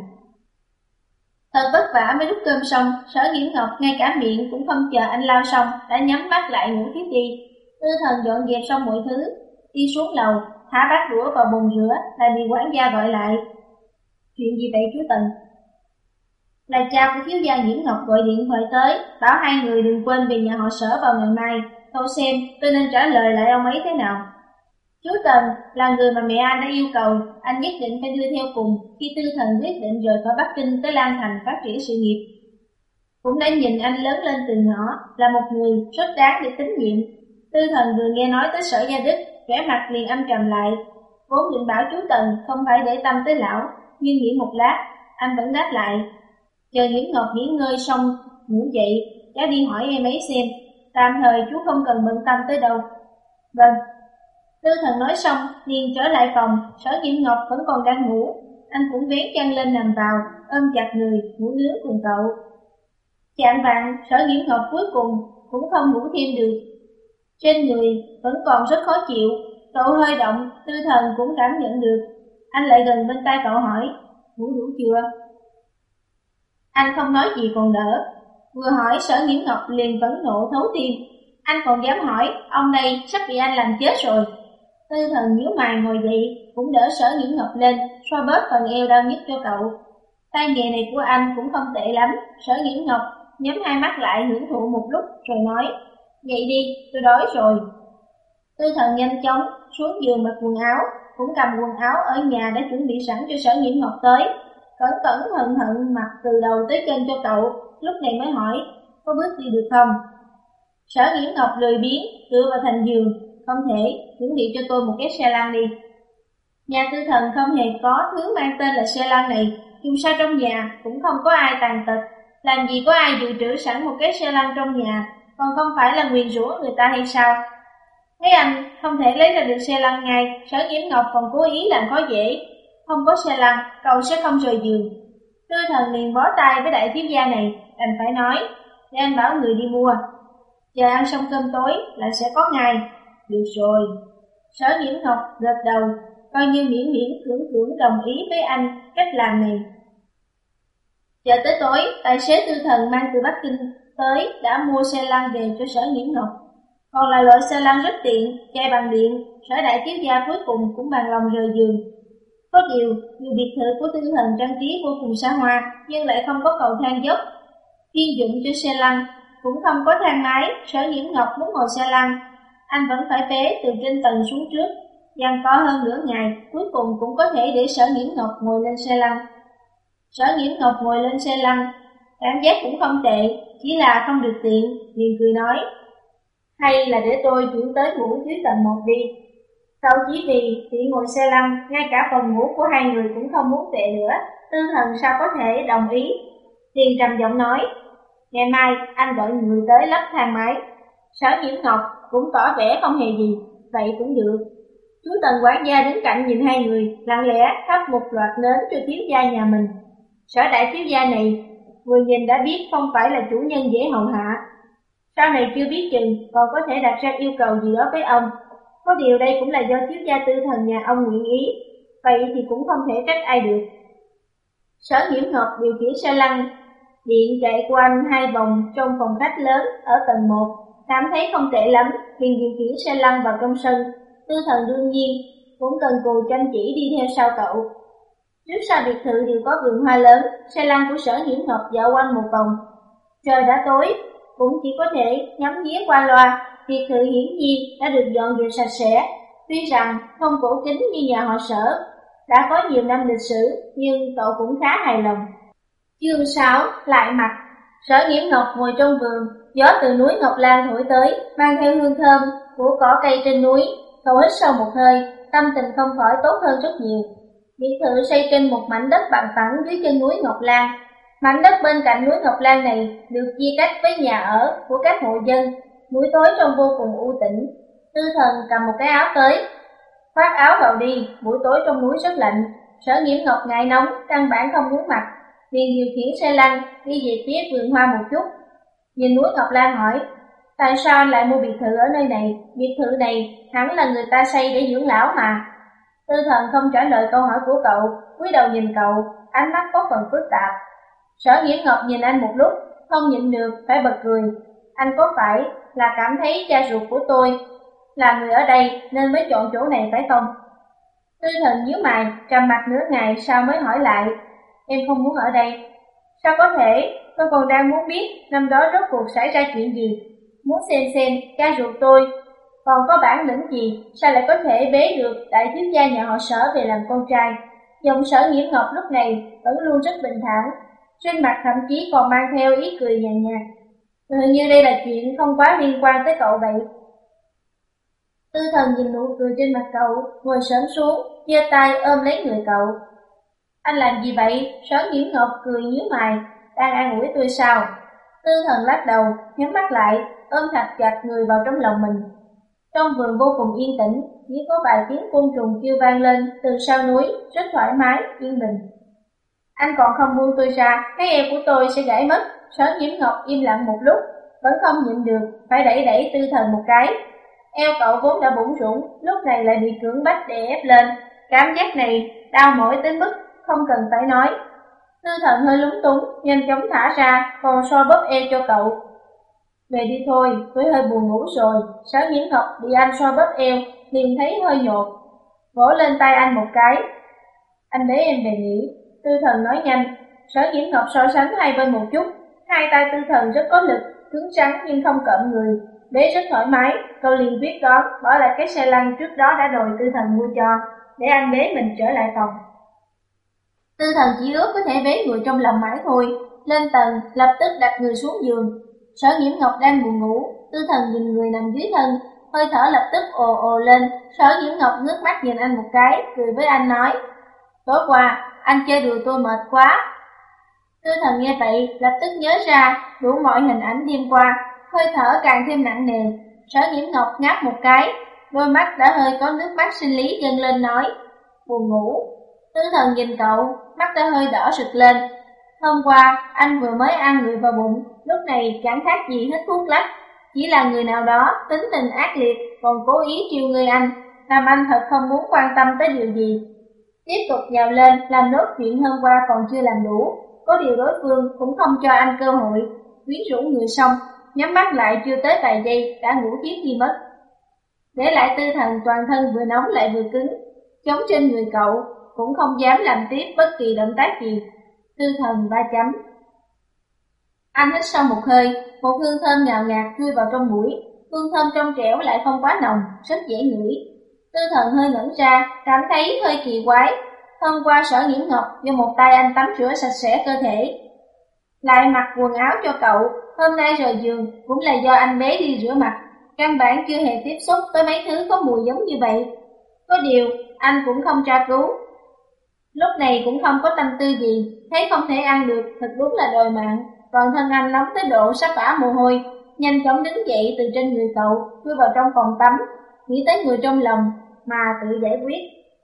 Thật vất vả mới đút cơm xong, Sở Nghiễm Ngọc ngay cả miệng cũng không chờ anh lau xong, đã nhắm mắt lại ngủ tiếp đi. Tư Thần dọn dẹp xong mọi thứ, đi xuống lầu, thả bát đũa vào bồn rửa, lại bị quản gia gọi lại. "Chuyện gì vậy chú Tần?" "Là cha của thiếu gia Nghiễm Ngọc gọi điện thoại tới, bảo hai người đừng quên về nhà họ Sở vào ngày mai. Cậu xem tôi nên trả lời lại ông ấy thế nào?" Chú Tần là người mà mẹ anh đã yêu cầu, anh nhất định phải đưa theo cùng khi Tư Thần quyết định rời khỏi Bắc Kinh tới Lan Thành phát triển sự nghiệp. Cũng đã nhìn anh lớn lên từ nhỏ, là một người rất đáng để tín nhiệm. Tư Thần vừa nghe nói tới Sở Gia Đức, vẻ mặt liền âm trầm lại. Vốn định bảo chú Tần không phải để tâm tới lão, nhưng nghĩ một lát, anh vẫn đáp lại: "Chờ Nghiễm Ngọc nghỉ ngơi xong ngủ dậy, cháu đi hỏi em ấy xem, tạm thời chú không cần bận tâm tới đâu." "Vâng." Tư Thần nói xong liền trở lại phòng. Sở Nghiễm Ngọc vẫn còn đang ngủ, anh cũng vén chăn lên nằm vào, ôm chặt người ngủ nướng cùng cậu. Chạng vạng, Sở Nghiễm Ngọc cuối cùng cũng không ngủ thêm được, trên người vẫn còn rất khó chịu. Cậu hơi động, Tư Thần cũng cảm nhận được. Anh lại gần bên tai cậu hỏi: "Ngủ đủ chưa?" Anh không nói gì còn đỡ, vừa hỏi Sở Nghiễm Ngọc liền phẫn nộ thấu tim. Anh còn dám hỏi, ông đây sắp bị anh làm chết rồi. Tư Thần nhíu mày ngồi dậy, cũng đỡ Sở Nghiễm Ngọc lên, xoa bóp phần eo đau nhức cho cậu. Tay nghề này của anh cũng không tệ lắm. Sở Nghiễm Ngọc nhắm hai mắt lại hưởng thụ một lúc rồi nói: "Dậy đi, tôi đói rồi." Tư Thần nhanh chóng xuống giường mặc quần áo, cũng cầm quần áo ở nhà đã chuẩn bị sẵn cho Sở Nghiễm Ngọc tới, cẩn cẩn thận thận mặc từ đầu tới chân cho cậu, lúc này mới hỏi: "Có bước đi được không?" Sở Nghiễm Ngọc lười biếng tựa vào thành giường: "Không thể, chuẩn bị cho tôi một cái xe lăn đi." Nhà Tư Thần không hề có thứ mang tên là xe lăn này, dù sao trong nhà cũng không có ai tàn tật, làm gì có ai dự trữ sẵn một cái xe lăn trong nhà, còn không phải là nguyền rủa người ta hay sao? Thấy anh không thể lấy ra được xe lăn ngay, Sở Nhiễm Ngọc còn cố ý làm khó dễ. Không có xe lăn, cậu sẽ không rời giường. Tư Thần liền bó tay với đại thiếu gia này, đành phải nói, để anh bảo người đi mua. Chờ ăn xong cơm tối là sẽ có ngay. Được rồi. Sở Nhiễm Ngọc gật đầu, coi như miễn miễn cưỡng cưỡng đồng ý với anh cách làm này. Chờ tới tối, tài xế Tư Thần mang từ Bắc Kinh tới đã mua xe lăn về cho Sở Nhiễm Ngọc. Còn là loại xe lăn rất tiện, chạy bằng điện, Sở đại thiếu gia cuối cùng cũng bằng lòng rời giường. Có điều, dù biệt thự của Tư Thần trang trí vô cùng xa hoa, nhưng lại không có cầu thang dốc, chuyên dụng cho xe lăn, cũng không có thang máy. Sở Nhiễm Ngọc muốn ngồi xe lăn, anh vẫn phải bế từ trên tầng xuống trước. Giằng co hơn nửa ngày, cuối cùng cũng có thể để Sở Nhiễm Ngọc ngồi lên xe lăn. Sở Nhiễm Ngọc ngồi lên xe lăn, cảm giác cũng không tệ, chỉ là không được tiện, liền cười nói, hay là để tôi chuyển tới ngủ dưới tầng một đi. Cậu chỉ vì tiện ngồi xe lăn, ngay cả phòng ngủ của hai người cũng không muốn tệ nữa, Tư Thần sao có thể đồng ý. Liền trầm giọng nói, ngày mai anh gọi người tới lắp thang máy. Sở Nhiễm Ngọc cũng tỏ vẻ không hề gì, vậy cũng được. Chú Tần quản gia đứng cạnh nhìn hai người, lặng lẽ thắp một loạt nến cho thiếu gia nhà mình. Sở đại thiếu gia này vừa nhìn đã biết không phải là chủ nhân dễ hầu hạ. Sau này chưa biết chừng còn có thể đặt ra yêu cầu gì đó với ông. Có điều đây cũng là do thiếu gia Tư Thần nhà ông nguyện ý, vậy thì cũng không thể trách ai được. Sở Nhiễm Ngọc điều khiển xe lăn điện chạy quanh hai vòng trong phòng khách lớn ở tầng một, cảm thấy không tệ lắm, liền điều khiển xe lăn vào trong sân. Tư Thần đương nhiên cũng cần cù chăm chỉ đi theo sau cậu. Trước sau biệt thự đều có vườn hoa lớn, xe lăn của Sở Nhiễm Ngọc dạo quanh một vòng. Trời đã tối, cũng chỉ có thể ngắm nghía qua loa. Biệt thự hiển nhiên đã được dọn dẹp sạch sẽ, tuy rằng không cổ kính như nhà họ Sở, đã có nhiều năm lịch sử, nhưng cậu cũng khá hài lòng. Chương sáu, lại mặt. Sở Nhiễm Ngọc ngồi trong vườn, gió từ núi Ngọc Lan thổi tới, mang theo hương thơm của cỏ cây trên núi. Cậu hít sâu một hơi, tâm tình không khỏi tốt hơn rất nhiều. Biệt thự xây trên một mảnh đất bằng phẳng dưới chân núi Ngọc Lan. Mảnh đất bên cạnh núi Ngọc Lan này được chia cách với nhà ở của các hộ dân. Buổi tối trông vô cùng u tĩnh. Tư Thần cầm một cái áo tới, khoác áo vào đi, buổi tối trong núi rất lạnh. Sở Nhiễm Ngọc ngại nóng, căn bản không muốn mặc, liền điều khiển xe lăn đi về phía vườn hoa một chút. Nhìn núi Ngọc Lan hỏi, tại sao anh lại mua biệt thự ở nơi này? Biệt thự này hẳn là người ta xây để dưỡng lão mà. Tư Thần không trả lời câu hỏi của cậu, cúi đầu nhìn cậu, ánh mắt có phần phức tạp. Sở Nhiễm Ngọc nhìn anh một lúc, không nhịn được phải bật cười. Anh có phải là cảm thấy cha ruột của tôi là người ở đây nên mới chọn chỗ này phải không? Tư Thần nhíu mày, trầm mặc nửa ngày sau mới hỏi lại, em không muốn ở đây. Sao có thể, tôi còn đang muốn biết năm đó rốt cuộc xảy ra chuyện gì, muốn xem xem cha ruột tôi còn có bản lĩnh gì, sao lại có thể bế được đại thiếu gia nhà họ Sở về làm con trai. Giọng Sở Nhiễm Ngọc lúc này vẫn luôn rất bình thản, trên mặt thậm chí còn mang theo ý cười nhàn nhạt. Hình như đây là chuyện không quá liên quan tới cậu vậy. Tư Thần nhìn nụ cười trên mặt cậu, ngồi xổm xuống, giơ tay ôm lấy người cậu. Anh làm gì vậy? Sở Nhiễm Ngọc cười nhíu mày, đang an ủi tôi sao? Tư Thần lắc đầu, nhắm mắt lại, ôm thật chặt người vào trong lòng mình. Trong vườn vô cùng yên tĩnh, chỉ có vài tiếng côn trùng kêu vang lên từ sau núi, rất thoải mái, yên bình. Anh còn không buông tôi ra, cái eo của tôi sẽ gãy mất. Sở Nhiễm Ngọc im lặng một lúc, vẫn không nhịn được, phải đẩy đẩy Tư Thần một cái. Eo cậu vốn đã bủn rủn, lúc này lại bị cưỡng bách đè ép lên. Cảm giác này đau mỏi tới mức không cần phải nói. Tư Thần hơi lúng túng, nhanh chóng thả ra, còn so bóp eo cho cậu. Về đi thôi, tôi hơi buồn ngủ rồi. Sở Nhiễm Ngọc bị anh so bóp eo, liền thấy hơi nhột, vỗ lên tay anh một cái. Anh bế em về nghỉ. Tư Thần nói nhanh. Sở Nhiễm Ngọc so sánh hai bên một chút, hai tay Tư Thần rất có lực, cứng rắn nhưng không cộm người, bế rất thoải mái. Cậu liền quyết đoán bỏ lại cái xe lăn trước đó đã đòi Tư Thần mua cho, để anh bế mình trở lại phòng. Tư Thần chỉ ước có thể bế người trong lòng mãi thôi. Lên tầng, lập tức đặt người xuống giường. Sở Nhiễm Ngọc đang buồn ngủ, Tư Thần nhìn người nằm dưới thân, hơi thở lập tức ồ ồ lên. Sở Nhiễm Ngọc ngước mắt nhìn anh một cái, cười với anh nói, tối qua anh chơi đùa tôi mệt quá. Tư Thần nghe vậy, lập tức nhớ ra đủ mọi hình ảnh đêm qua, hơi thở càng thêm nặng nề. Sở Nhiễm Ngọc ngáp một cái, đôi mắt đã hơi có nước mắt sinh lý dâng lên nói, buồn ngủ. Tư Thần nhìn cậu, mắt đã hơi đỏ rực lên. Hôm qua, anh vừa mới ăn người vào bụng, lúc này chẳng khác gì hít thuốc lắc. Chỉ là người nào đó tính tình ác liệt, còn cố ý trêu ngươi anh, làm anh thật không muốn quan tâm tới điều gì. Tiếp tục nhào lên, làm nốt chuyện hôm qua còn chưa làm đủ. Có điều đối phương cũng không cho anh cơ hội, quyến rũ người xong, nhắm mắt lại chưa tới vài giây đã ngủ tiếp đi mất. Để lại Tư Thần toàn thân vừa nóng lại vừa cứng, chống trên người cậu, cũng không dám làm tiếp bất kỳ động tác gì. Tư Thần ba chấm. Anh hít sâu một hơi, một hương thơm ngào ngạt chui vào trong mũi, hương thơm trong trẻo lại không quá nồng, rất dễ ngửi. Tư Thần hơi ngẩn ra, cảm thấy hơi kỳ quái. Hôm qua Sở Nhiễm Ngọc do một tay anh tắm rửa sạch sẽ cơ thể, lại mặc quần áo cho cậu, hôm nay rời giường cũng là do anh bé đi rửa mặt, căn bản chưa hề tiếp xúc với mấy thứ có mùi giống như vậy. Có điều, anh cũng không tra cứu. Lúc này cũng không có tâm tư gì, thấy không thể ăn được, thật đúng là đòi mạng. Toàn thân anh nóng tới độ sắp vã mồ hôi, nhanh chóng đứng dậy từ trên người cậu, chui vào trong phòng tắm, nghĩ tới người trong lòng mà tự giải quyết.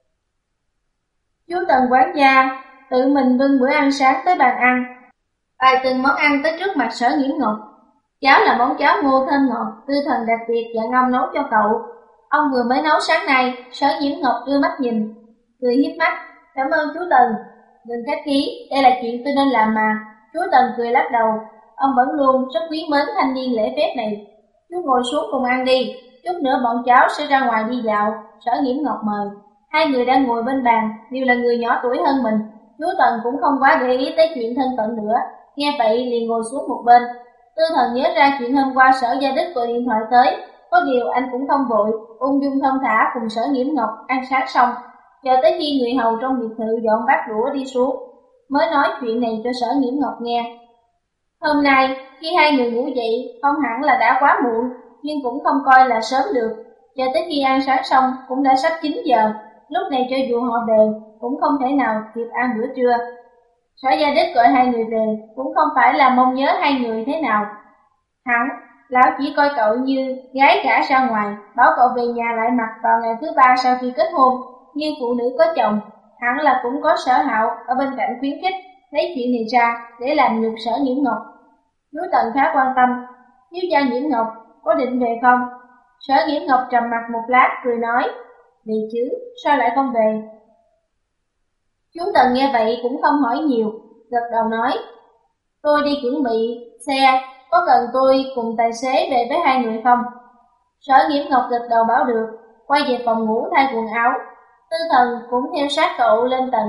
Chú Tần quán gia tự mình bưng bữa ăn sáng tới bàn ăn, bày từng món ăn tới trước mặt Sở Nhiễm Ngọc. Cháo là món cháo ngô thơm ngọt, Tư Thần đặc biệt dặn ông nấu cho cậu. Ông vừa mới nấu sáng nay. Sở Nhiễm Ngọc đưa mắt nhìn, cười hiếp mắt, cảm ơn chú Tần. Đừng khách khí, đây là chuyện tôi nên làm mà. Chú Tần cười lắc đầu, ông vẫn luôn rất quý mến thanh niên lễ phép này. Chú ngồi xuống cùng ăn đi, chút nữa bọn cháu sẽ ra ngoài đi dạo. Sở Nhiễm Ngọc mời. Hai người đang ngồi bên bàn, đều là người nhỏ tuổi hơn mình. Chú Tần cũng không quá để ý tới chuyện thân phận nữa, nghe vậy liền ngồi xuống một bên. Tư Thần nhớ ra chuyện hôm qua Sở Gia Đức gọi điện thoại tới, có điều anh cũng không vội, ung dung thong thả cùng Sở Nhiễm Ngọc ăn sáng xong, chờ tới khi người hầu trong biệt thự dọn bát đũa đi xuống, mới nói chuyện này cho Sở Nhiễm Ngọc nghe. Hôm nay, khi hai người ngủ dậy, không hẳn là đã quá muộn, nhưng cũng không coi là sớm được, chờ tới khi ăn sáng xong cũng đã sắp chín giờ, lúc này cho dù họ về, cũng không thể nào kịp ăn bữa trưa. Sở Gia Đức gọi hai người về, cũng không phải là mong nhớ hai người thế nào. Hẳn, lão chỉ coi cậu như gái gả ra ngoài, bảo cậu về nhà lại mặc vào ngày thứ ba sau khi kết hôn, như phụ nữ có chồng. Hẳn là cũng có Sở Hạo ở bên cạnh khuyến khích, lấy chuyện này ra để làm nhục Sở Nhiễm Ngọc. Chú Tần khá quan tâm, thiếu gia Nhiễm Ngọc có định về không? Sở Nhiễm Ngọc trầm mặt một lát cười nói, về chứ, sao lại không về? Chú Tần nghe vậy cũng không hỏi nhiều, gật đầu nói, tôi đi chuẩn bị xe, có cần tôi cùng tài xế về với hai người không? Sở Nhiễm Ngọc gật đầu báo được, quay về phòng ngủ thay quần áo. Tư Thần cũng theo sát cậu lên tầng.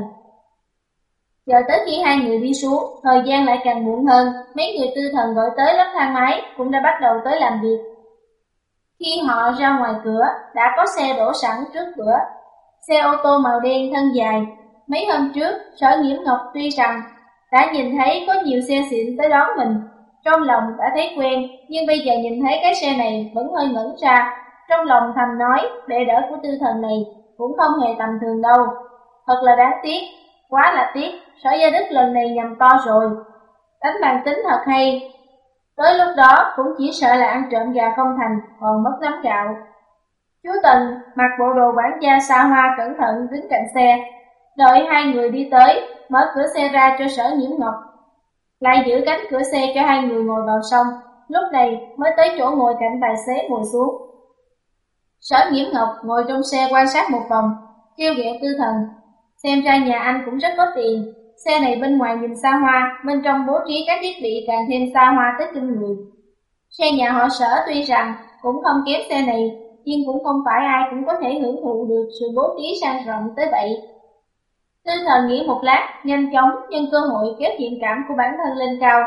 Chờ tới khi hai người đi xuống, thời gian lại càng muộn hơn, mấy người Tư Thần gọi tới lớp thang máy cũng đã bắt đầu tới làm việc. Khi họ ra ngoài cửa, đã có xe đổ sẵn trước cửa. Xe ô tô màu đen thân dài. Mấy hôm trước, Sở Nhiễm Ngọc tuy rằng đã nhìn thấy có nhiều xe xịn tới đón mình, trong lòng đã thấy quen, nhưng bây giờ nhìn thấy cái xe này vẫn hơi ngẩn ra. Trong lòng thầm nói, bệ đỡ của Tư Thần này cũng không hề tầm thường đâu. Thật là đáng tiếc, quá là tiếc, Sở Gia Đức lần này nhầm to rồi. Đánh bàn tính thật hay. Tới lúc đó cũng chỉ sợ là ăn trộm gà không thành, còn mất nắm gạo. Chú Tần mặc bộ đồ quản gia xa hoa cẩn thận đứng cạnh xe, đợi hai người đi tới, mở cửa xe ra cho Sở Nhiễm Ngọc, lại giữ cánh cửa xe cho hai người ngồi vào xong, lúc này mới tới chỗ ngồi cạnh tài xế ngồi xuống. Sở Nhiễm Ngọc ngồi trong xe quan sát một vòng, trêu ghẹo Tư Thần, xem ra nhà anh cũng rất có tiền, xe này bên ngoài nhìn xa hoa, bên trong bố trí các thiết bị càng thêm xa hoa tới kinh người. Xe nhà họ Sở tuy rằng cũng không kém xe này, nhưng cũng không phải ai cũng có thể hưởng thụ được sự bố trí sang trọng tới vậy. Tư Thần nghĩ một lát, nhanh chóng nhân cơ hội kéo thiện cảm của bản thân lên cao.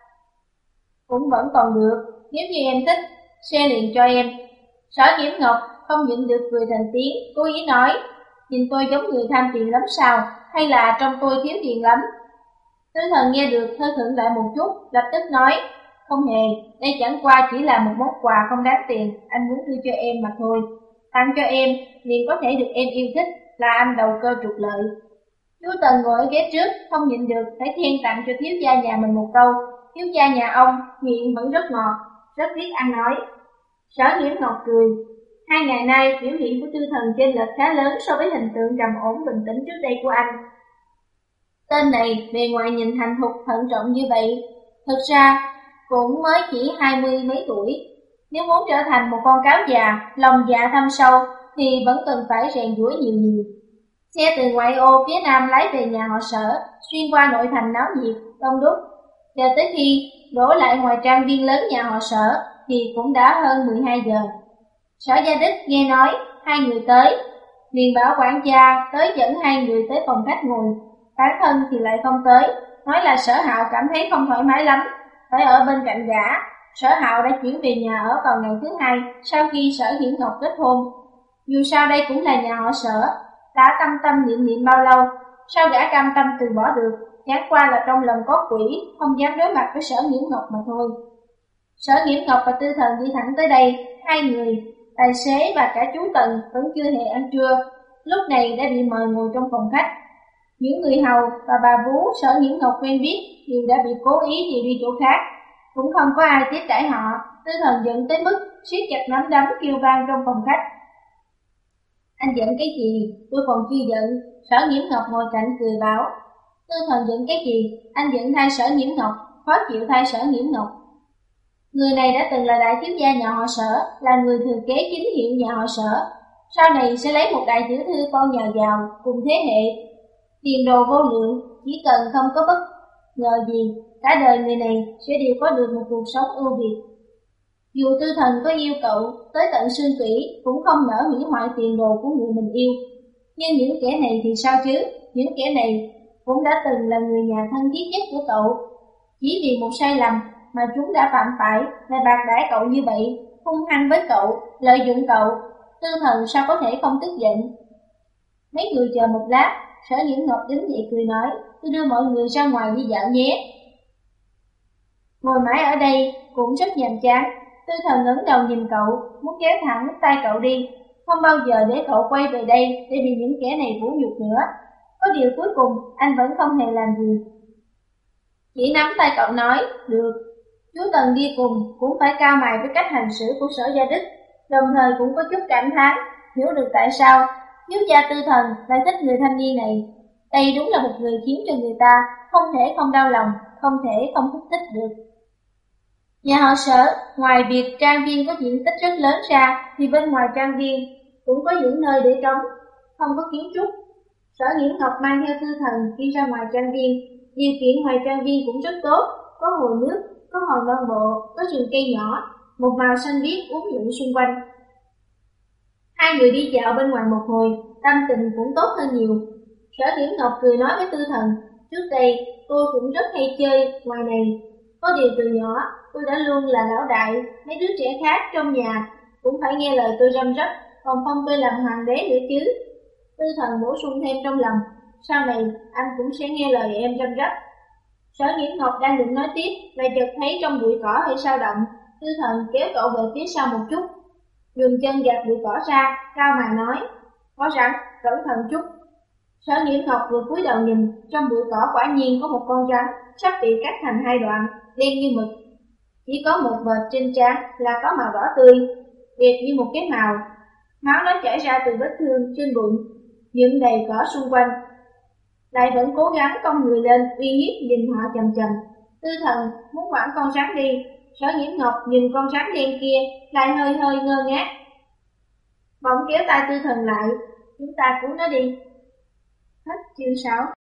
Cũng vẫn còn được, nếu như em thích, xe liền cho em. Sở Nhiễm Ngọc không nhịn được cười thành tiếng, cố ý nói, nhìn tôi giống người tham tiền lắm sao, hay là trong tôi thiếu tiền lắm? Tư Thần nghe được hơi khựng lại một chút, lập tức nói, không hề, đây chẳng qua chỉ là một món quà không đáng tiền, anh muốn đưa cho em mà thôi. Tặng cho em, liền có thể được em yêu thích, là anh đầu cơ trục lợi. Chú Tần ngồi ở ghế trước, không nhịn được, phải khen tặng cho thiếu gia nhà mình một câu. Thiếu gia nhà ông, miệng vẫn rất ngọt, rất biết ăn nói. Sở Nhiễm Ngọc cười. Hai ngày nay, biểu hiện của Tư Thần chênh lệch khá lớn so với hình tượng trầm ổn bình tĩnh trước đây của anh. Tên này, bề ngoài nhìn thành thục thận trọng như vậy, thực ra cũng mới chỉ hai mươi mấy tuổi. Nếu muốn trở thành một con cáo già, lòng dạ thâm sâu, thì vẫn cần phải rèn giũa nhiều nhiều. Xe từ ngoại ô phía nam lái về nhà họ Sở, xuyên qua nội thành náo nhiệt, đông đúc. Chờ tới khi đổ lại ngoài trang viên lớn nhà họ Sở, thì cũng đã hơn mười hai giờ. Sở Gia Đích nghe nói hai người tới, liền bảo quản gia tới dẫn hai người tới phòng khách ngồi. Bản thân thì lại không tới, nói là Sở Hạo cảm thấy không thoải mái lắm, phải ở bên cạnh gã. Sở Hạo đã chuyển về nhà ở vào ngày thứ hai sau khi Sở Hiển Ngọc kết hôn. Dù sao đây cũng là nhà họ Sở, đã tâm tâm niệm niệm bao lâu, sao gã cam tâm từ bỏ được, chẳng qua là trong lòng có quỷ, không dám đối mặt với Sở Nghiễm Ngọc mà thôi. Sở Nghiễm Ngọc và Tư Thần đi thẳng tới đây, hai người, tài xế và cả chú Tần vẫn chưa hề ăn trưa, lúc này đã bị mời ngồi trong phòng khách. Những người hầu và bà vú Sở Nghiễm Ngọc quen biết đều đã bị cố ý điều đi chỗ khác, cũng không có ai tiếp đãi họ. Tư Thần giận tới mức siết chặt nắm đấm kêu vang trong phòng khách. Anh giận cái gì? Tôi còn chưa giận. Sở Nhiễm Ngọc ngồi cạnh cười bảo. Tư Thần giận cái gì? Anh giận thay Sở Nhiễm Ngọc, khó chịu thay Sở Nhiễm Ngọc. Người này đã từng là đại thiếu gia nhà họ Sở, là người thừa kế chính hiệu nhà họ Sở, sau này sẽ lấy một đại tiểu thư con nhà giàu cùng thế hệ, tiền đồ vô lượng, chỉ cần không có bất ngờ gì, cả đời người này sẽ đều có được một cuộc sống ưu việt. Dù Tư Thần có yêu cậu tới tận xương tủy, cũng không nỡ hủy hoại tiền đồ của người mình yêu. Nhưng những kẻ này thì sao chứ? Những kẻ này cũng đã từng là người nhà thân thiết nhất của cậu. Chỉ vì một sai lầm mà chúng đã phạm phải, lại bạc đãi cậu như vậy, hung hăng với cậu, lợi dụng cậu. Tư Thần sao có thể không tức giận? Mấy người chờ một lát, Sở Nhiễm Ngọc đứng dậy cười nói, tôi đưa mọi người ra ngoài đi dạo nhé. Ngồi mãi ở đây cũng rất nhàm chán. Tư Thần ngẩng đầu nhìn cậu, muốn kéo thẳng tay cậu đi, không bao giờ để cậu quay về đây để bị những kẻ này vũ nhục nữa. Có điều cuối cùng anh vẫn không hề làm gì, chỉ nắm tay cậu nói, được. Chú Tần đi cùng cũng phải cao mày với cách hành xử của Sở Gia Đích, đồng thời cũng có chút cảm thán, hiểu được tại sao thiếu gia Tư Thần lại thích người thanh niên này. Đây đúng là một người khiến cho người ta không thể không đau lòng, không thể không thích thích được. Nhà họ Sở, ngoài việc trang viên có diện tích rất lớn ra, thì bên ngoài trang viên cũng có những nơi để trống, không có kiến trúc. Sở Nhiễm Ngọc mang theo Tư Thần đi ra ngoài trang viên, điều kiện ngoài trang viên cũng rất tốt, có hồ nước, có hòn non bộ, có rừng cây nhỏ, một màu xanh biếc uốn lượn xung quanh. Hai người đi dạo bên ngoài một hồi, tâm tình cũng tốt hơn nhiều. Sở Nhiễm Ngọc cười nói với Tư Thần, trước đây tôi cũng rất hay chơi ngoài này, có điều từ nhỏ tôi đã luôn là lão đại, mấy đứa trẻ khác trong nhà cũng phải nghe lời tôi răm rắp, còn không tôi làm hoàng đế nữa chứ. Tư Thần bổ sung thêm trong lòng, sau này anh cũng sẽ nghe lời em răm rắp. Sở Nhiễm Ngọc đang định nói tiếp, lại chợt thấy trong bụi cỏ hơi sao động. Tư Thần kéo cậu về phía sau một chút, dùng chân gạt bụi cỏ ra, cao mày nói, có rắn, cẩn thận chút. Sở Nhiễm Ngọc vừa cúi đầu nhìn, trong bụi cỏ quả nhiên có một con rắn sắp bị cắt thành hai đoạn, đen như mực, chỉ có một vệt trên trán là có màu đỏ tươi, đẹp như một cái màu. Máu nó chảy ra từ vết thương trên bụng, nhuộm đầy cỏ xung quanh. Lại vẫn cố gắng cong người lên, uy hiếp nhìn họ chằm chằm. Tư Thần muốn quẳng con rắn đi, Sở Nhiễm Ngọc nhìn con rắn đen kia, lại hơi hơi ngơ ngác. Bỗng kéo tay Tư Thần lại, chúng ta cứu nó đi. Hết chương sáu.